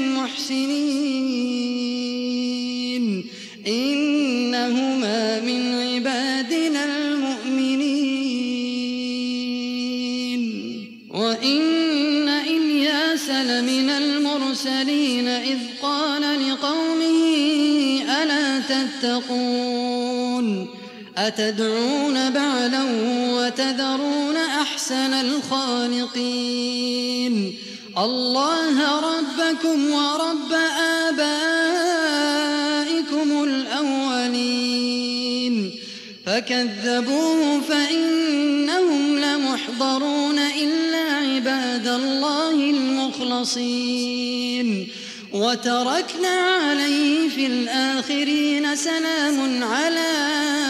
المحسنين إنهما من عبادنا المؤمنين. وإن إلياس لمن المرسلين إذ قال لقومه ألا تتقون أتدعون بعلا وتذرون أحسن الخالقين الله ربكم ورب آبائكم الأولين. فكذبوه فإنهم لمحضرون إلا عباد الله المخلصين. وتركنا عليه في الآخرين سلام على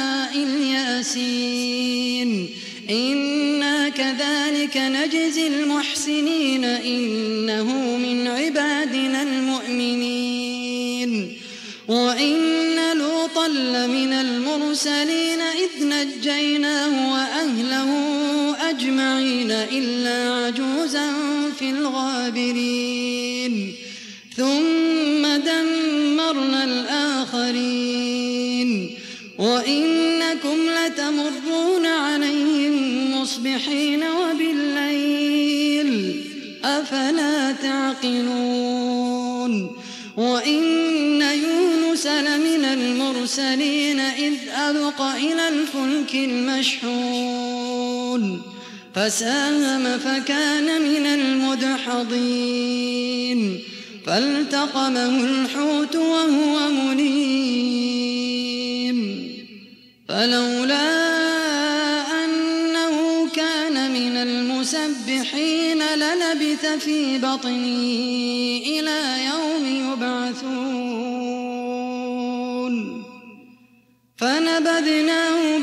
الياسين إنا كذلك نجزي المحسنين إنه من عبادنا المؤمنين. وإن لوطا لمن المرسلين إذ نجيناه وأهله أجمعين إلا عجوزا في الغابرين ثم دمرنا الآخرين. وإنكم لتمرون عليهم مصبحين وبالليل أفلا تعقلون. وإن يونس لمن المرسلين إذ أبق إلى الفلك المشحون فساهم فكان من المدحضين فالتقمه الحوت وهو مليم فلولا أنه كان من المسبحين للبث في بطنه إلى يوم يبعثون. فنبذناه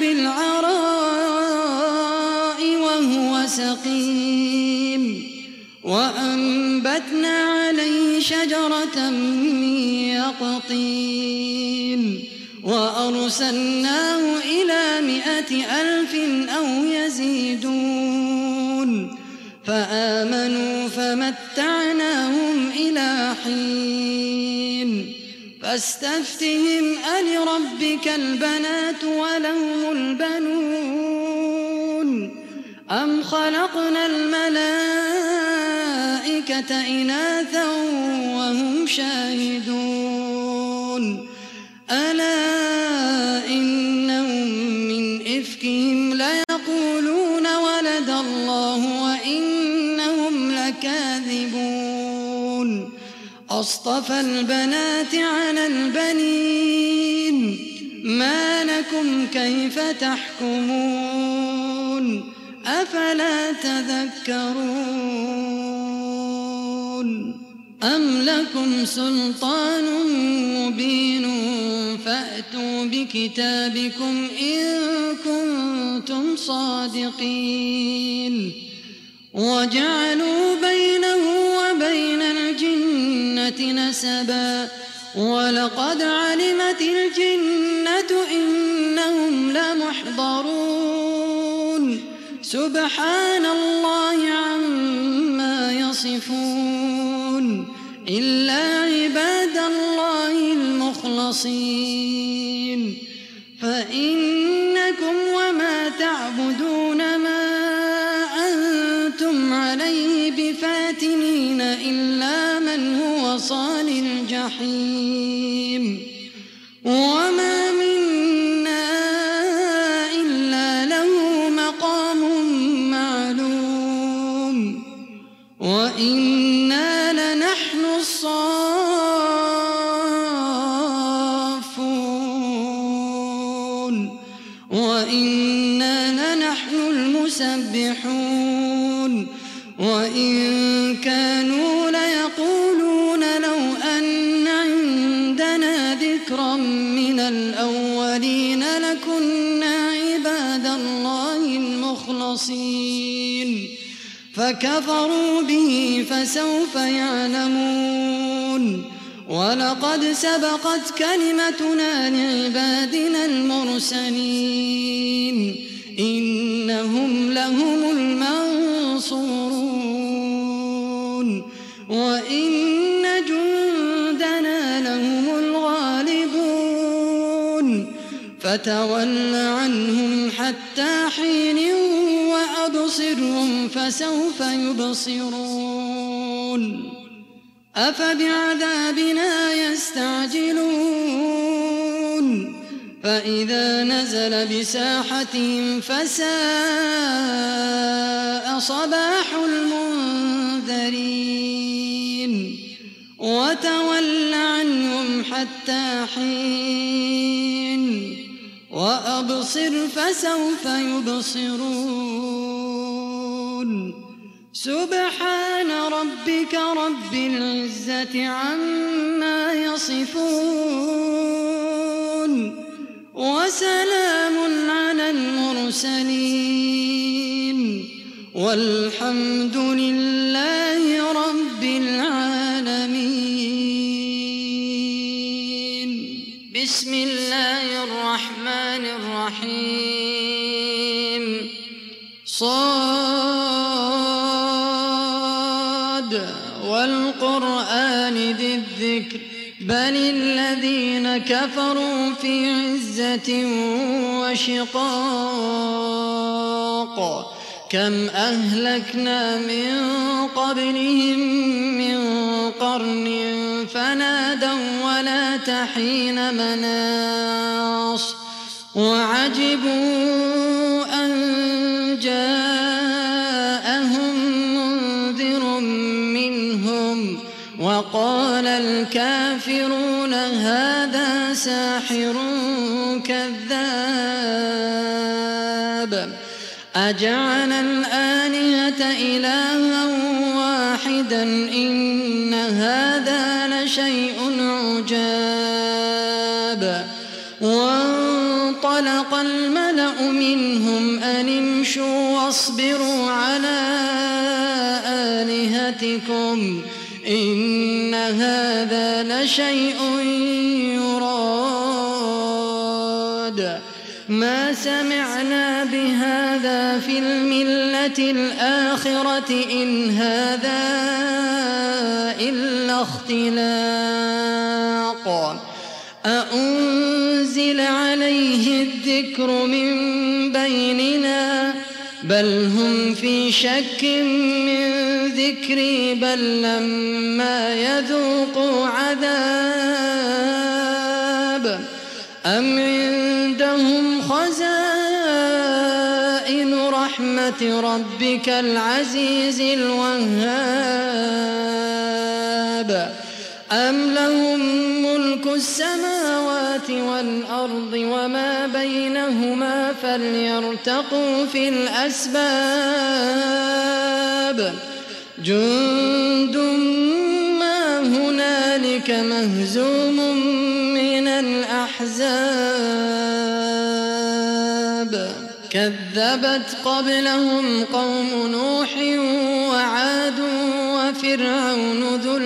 بالعراء وهو سقيم وأنبتنا عليه شجرة من يقطين وأرسلناه إلى 100,000 أو يزيدون فآمنوا فمتعناهم إلى حين. فاستفتهم ألربك البنات ولهم البنون أم خلقنا الملائكة إناثا وهم شاهدون ألا إنهم من إفكهم ليقولون ولد الله وإنهم لكاذبون أصطفى البنات على البنين ما لكم كيف تحكمون أفلا تذكرون أم لكم سلطان مبين فأتوا بكتابكم إن كنتم صادقين وجعلوا بينه وبين الجنة نسبا ولقد علمت الجنة إنهم لمحضرون سبحان الله عما يصفون إلا عباد الله المخلصين فإنكم وما تعبدون ما أنتم عليه بفاتنين إلا من هو صال الجحيم وما منا إلا له مقام معلوم وإنا لنحن الصافون وإنا لنحن المسبحون وإن كانوا ليقولون لو أن عندنا ذكرا من الأولين لكنا عباد الله المخلصين فكفروا به فسوف يعلمون ولقد سبقت كلمتنا لعبادنا المرسلين إنهم لهم المنصورون وإن جندنا لهم الغالبون فتول عنهم حتى حين وأبصرهم فسوف يبصرون أفبعذابنا يستعجلون فإذا نزل بساحتهم فساء صباح المنذرين وتول عنهم حتى حين وأبصر فسوف يبصرون سبحان ربك رب العزة عما يصفون وسلام على المرسلين والحمد لله رب العالمين بسم الله الرحمن الرحيم صاد والقرآن ذي الذكر بل الذين كفروا في عزة وشقاق كم أهلكنا من قبلهم من قرن فنادوا ولا تحين مناص وعجبوا أن جاءهم منذر منهم وقال الكافرون هذا ساحر كذاب أجعل الآلهة إلها واحدا إن هذا لشيء عجاب وانطلق الملأ منهم أن امشوا واصبروا على آلهتكم إن هذا لشيء يراد ما سمعنا بهذا في الملة الآخرة إن هذا إلا اختلاق أأنزل عليه الذكر من بيننا بل هم في شك من ذكري بل لما يذوقوا عذاب أم عندهم خزائن رحمة ربك العزيز الوهاب أم لهم ملك السماوات والأرض وما بينهما فليرتقوا في الأسباب جند ما هنالك مهزوم من الأحزاب كذبت قبلهم قوم نوح وعاد وفرعون ذو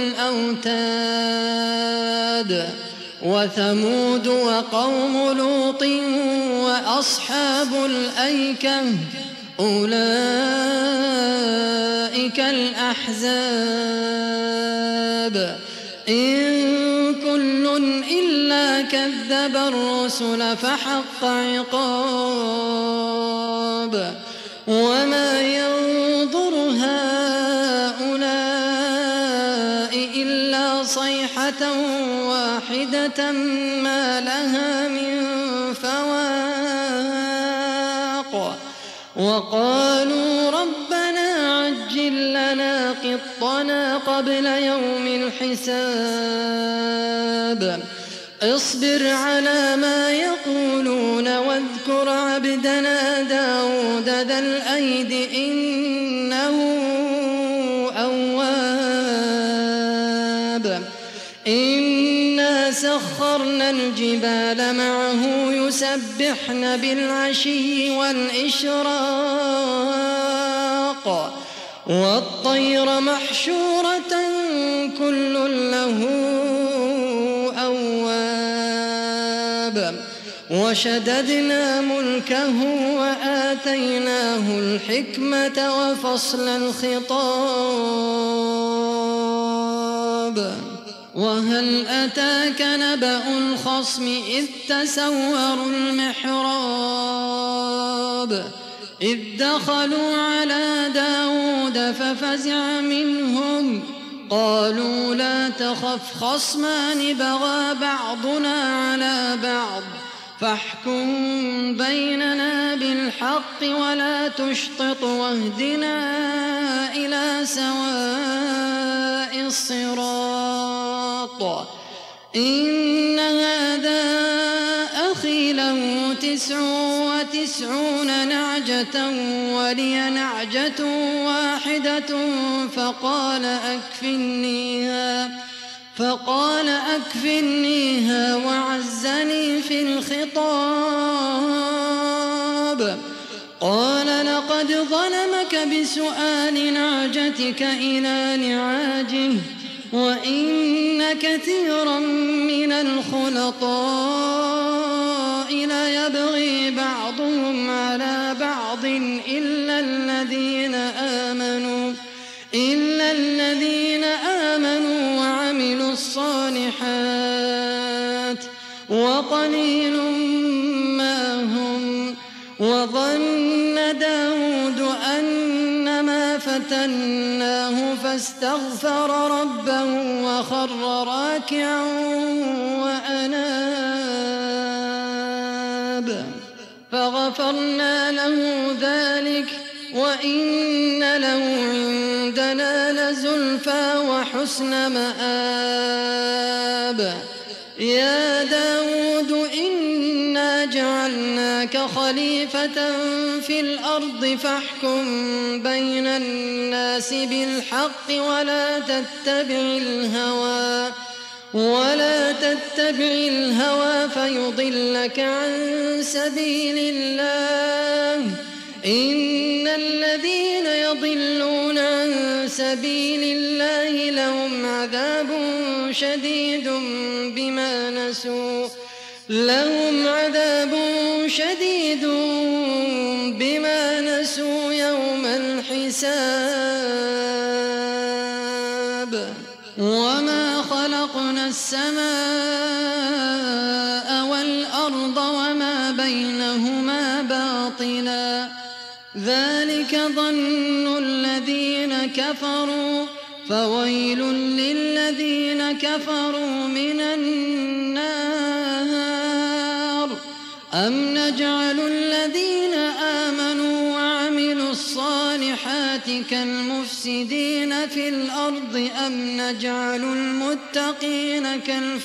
الأوتاد وثمود وقوم لوط وأصحاب الأيكة أولئك الأحزاب إن كل إلا كذب الرسل فحق عقاب وما ينظر هؤلاء إلا صيحة واحدة ما لها من فواق وقالوا ربنا عجل لنا قطنا قبل يوم الحساب اصبر على ما يقولون واذكر عبدنا داود ذا الأيد إنه أواب إنا سخرنا الجبال معه يسبحن بالعشي والإشراق والطير محشورة كل له أواب وشددنا ملكه وآتيناه الحكمة وفصل الخطاب وهل أتاك نبأ الخصم إذ تسوروا المحراب إذ دخلوا على داود ففزع منهم قالوا لا تخف خصمان بغى بعضنا على بعض فاحكم بيننا بالحق ولا تشطط واهدنا إلى سواء الصراط إن هذا أخي له 99 نعجة ولي نعجة واحدة فقال أكفلنيها وعزني في الخطاب قال لقد ظلمك بسؤال نعجتك إلى نعاجه وإن كثيرا من الخلطاء ليبغي بعضهم على بعض إلا الذين آمنوا وعملوا الصالحات وقليل ما هم وظن داود أنما فتناه فاستغفر ربه وخر راكعا وأناب فغفرنا له ذلك وإن له عندنا لزلفى وحسن مآب يا داود إنا جعلناك خليفة في الأرض فاحكم بين الناس بالحق ولا تتبع الهوى فيضلك عن سبيل الله إن الذين يضلون عن سبيل الله لهم عذاب شديد بما نسوا يوم الحساب وما خلقنا السماء والأرض وما بينهما باطلا ذلك ظن الذين كفروا فويل للذين كفروا من النار أم نجعل الذين آمنوا وعملوا الصالحات كالمفسدين في الأرض أم نجعل المتقين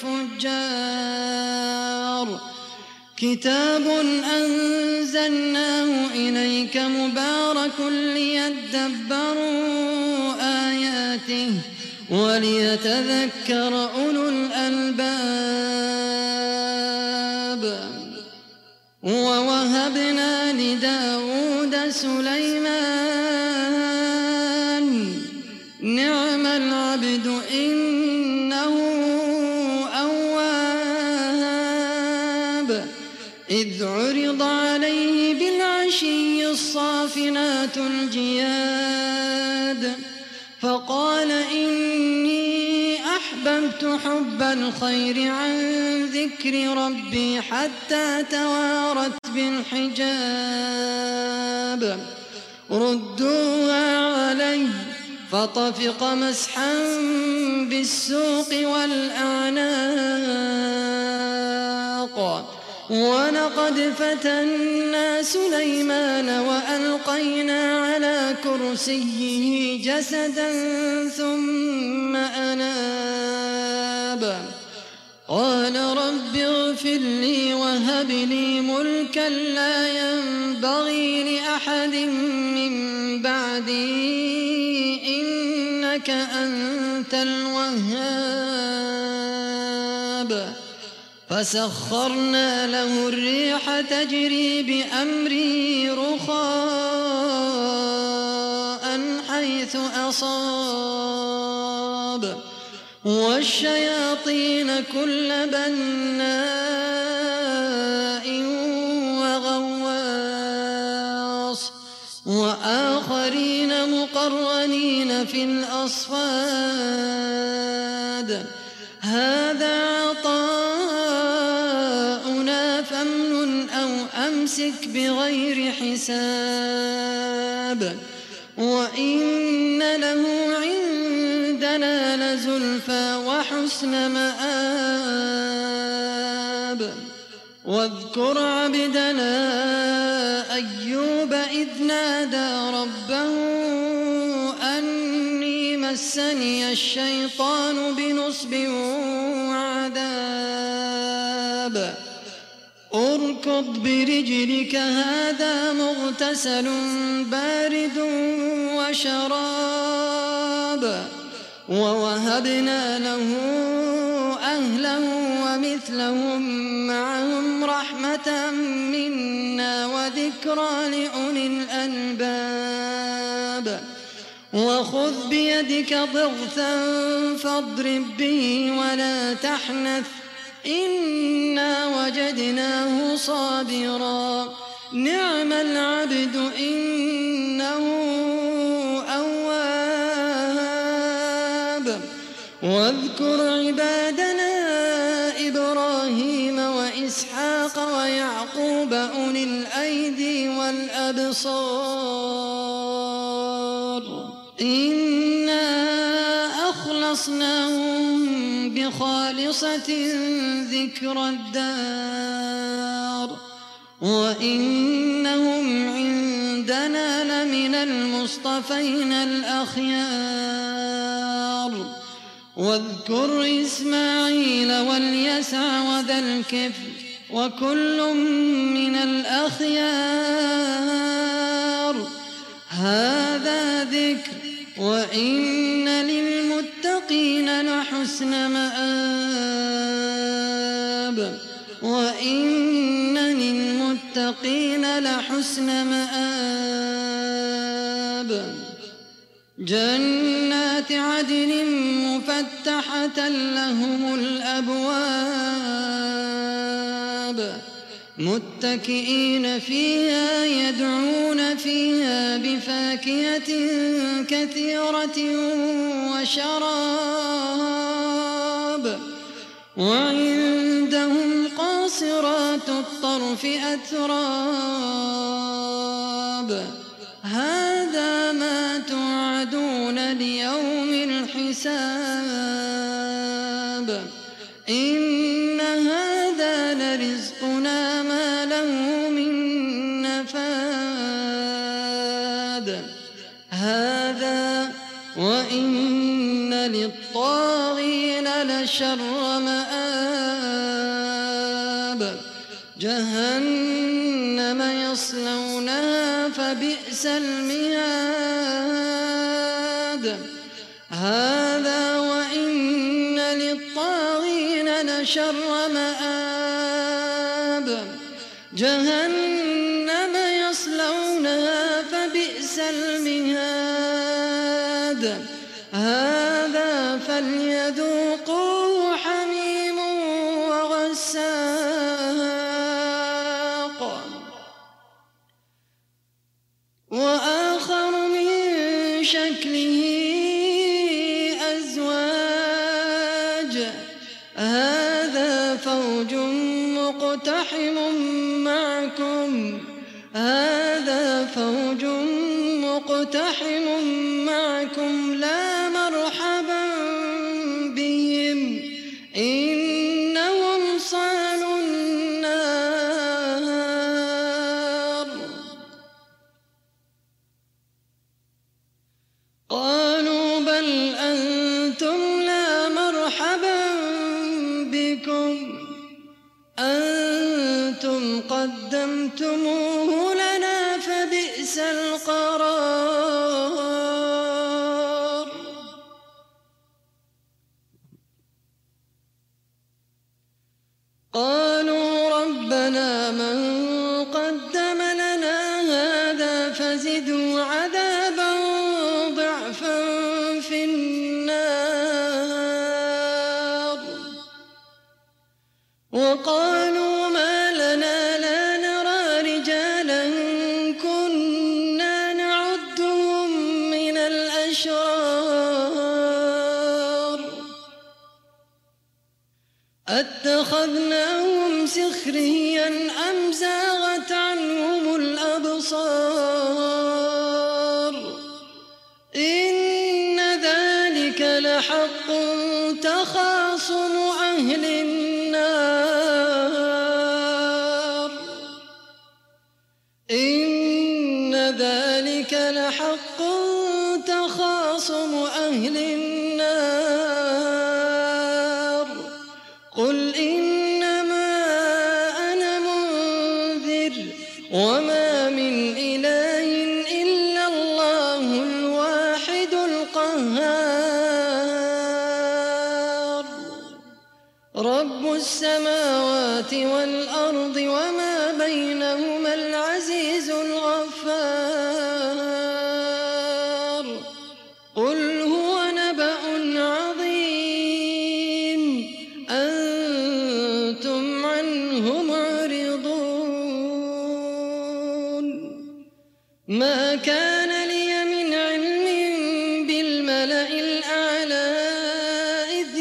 كالفجار كتاب أنزلناه إليك مبارك ليدبروا آياته وليتذكر أولو الألباب ووهبنا لداود سليمان نعم العبد إنه أواب إذ عرض عليه بالعشي الصافنات الجياد فقال إني أحببت حب الخير عن ذكر ربي حتى توارت بالحجاب ردوها علي فطفق مسحا بالسوق والأعناق ولقد فتنا سليمان وألقينا على كرسيه جسدا ثم أناب قال رب اغفر لي وهب لي ملكا لا ينبغي لأحد من بعدي إنك أنت الوهاب فسخرنا له الريح تجري بأمره رخاء حيث أصاب والشياطين كل بناء وغواص وآخرين مقرنين في الأصفاد هذا عطاؤنا فامنن أو أمسك بغير حساب وإن له عندنا لزلفى وحسن مآب واذكر عبدنا أيوب إذ نادى ربه أني مسني الشيطان بنصب وعذاب اركض برجلك هذا مغتسل بارد وشراب ووهبنا له أهله ومثلهم معهم رحمة منا وذكرى لأولي الألباب وخذ بيدك ضغثا فاضرب به ولا تحنث إنا وجدناه صابرا نعم العبد إنه أواب واذكر عبادنا إبراهيم وإسحاق ويعقوب أولي الأيدي والأبصار إنا أخلصناهم بخالصة ذكر الدار وإنهم عندنا لمن المصطفين الأخيار واذكر إسماعيل واليسع وذا الكفل وكل من الأخيار هذا ذكر وإن للمتقين لحسن مآب وإن للمتقين لحسن مآب جنات عدن مفتحة لهم الأبواب متكئين فيها يدعون فيها بفاكهة كثيرة وشراب وعندهم قاصرات الطرف أتراب هذا ليوم الحساب إن هذا لرزقنا ما له من نفاد هذا وإن للطاغين لشر مآب جهنم يصلونها فبئس المهاد هذا وإن للطاغين لشر مآب جهنم يصلونها فبئس المهاد هذا فليذوقوه حميم وغساق وآخر من شكله أزواج هذا فوج مقتحم معكم لا مرحبا بهم إنهم صالوا النار قالوا بل أنتم لا مرحبا بكم أنتم قدمتموه لنا فبئس القرار قالوا ربنا من قدم لنا هذا فزده عذابا ضعفا في النار وقالوا ما لنا لا نرى رجالا كنا نعدهم من الأشرار أتخذناهم سخريا أم زاغت عنهم الأبصار إن ذلك لحق تخاصم أهل النار إن ذلك لحق تخاصم أهل النار قل إنما أنا منذر وما من إله إلا الله الواحد القهار رب السماوات والأرض وما بينهما العزيز الغفار قل هو نبأ عظيم أنتم عنه معرضون ما كان لي من علم بالملأ الأعلى إذ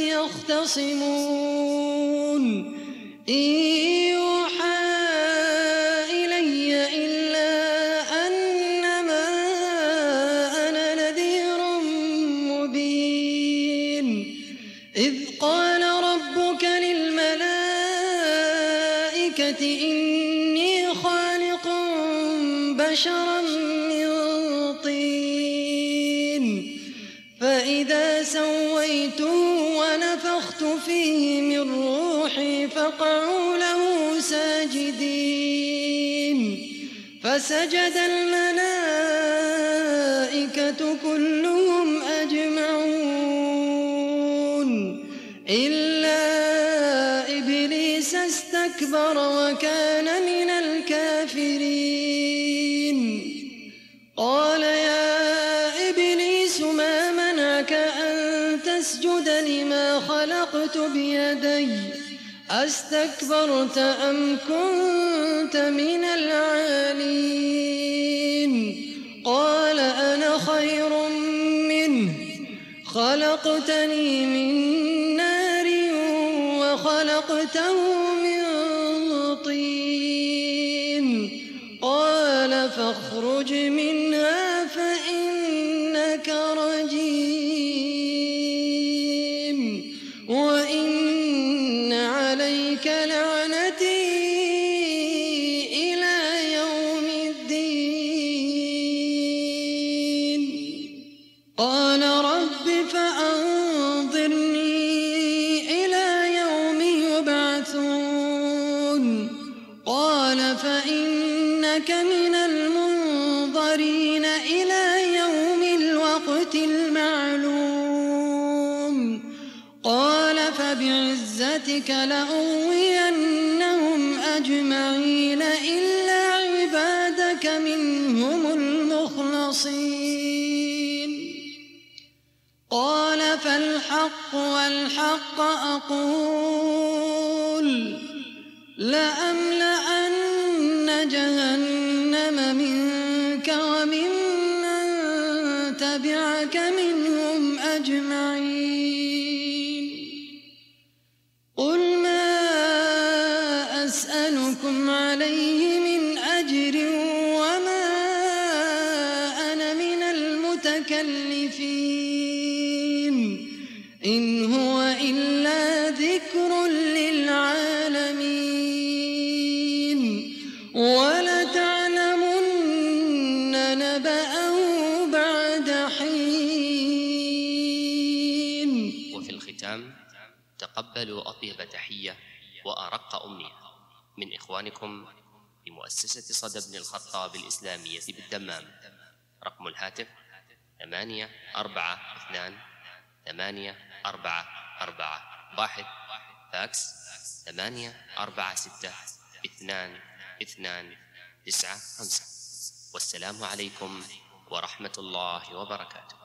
يختصمون إن يوحى إلي إلا أنما أنا نذير مبين إذ قال ربك للملائكة إني خالق بشرا من طين فإذا سويته ونفخت فيه من روحي فقعوا له ساجدين فسجد الملائكة كلهم أجمعون إلا إبليس استكبر وكان من الكافرين قال يا إبليس ما منعك أن تسجد لما خلقت بيدي أستكبرت أم كنت من العالين قال أنا خير منه خلقتني من نار وخلقته من طين قال فاخرج منها فإنك رجيم فبعزتك لأغوينهم أجمعين إلا عبادك منهم المخلصين. قال فالحق والحق أقول لأملأن جهنم منك وممن تبعك منهم أجمعين. قل ما أسألكم عليه من أجر وما أنا من المتكلفين، إن هو إلا ذكر للعالمين. ولتعلمن نبأه بعد حين. وفي الختام تقبلوا أطيب تحية وأرق أمنية من إخوانكم في مؤسسة صدى بن الخطاب الإسلامية بالدمام. رقم الهاتف 842-84441. فاكس 846-2295. والسلام عليكم ورحمة الله وبركاته.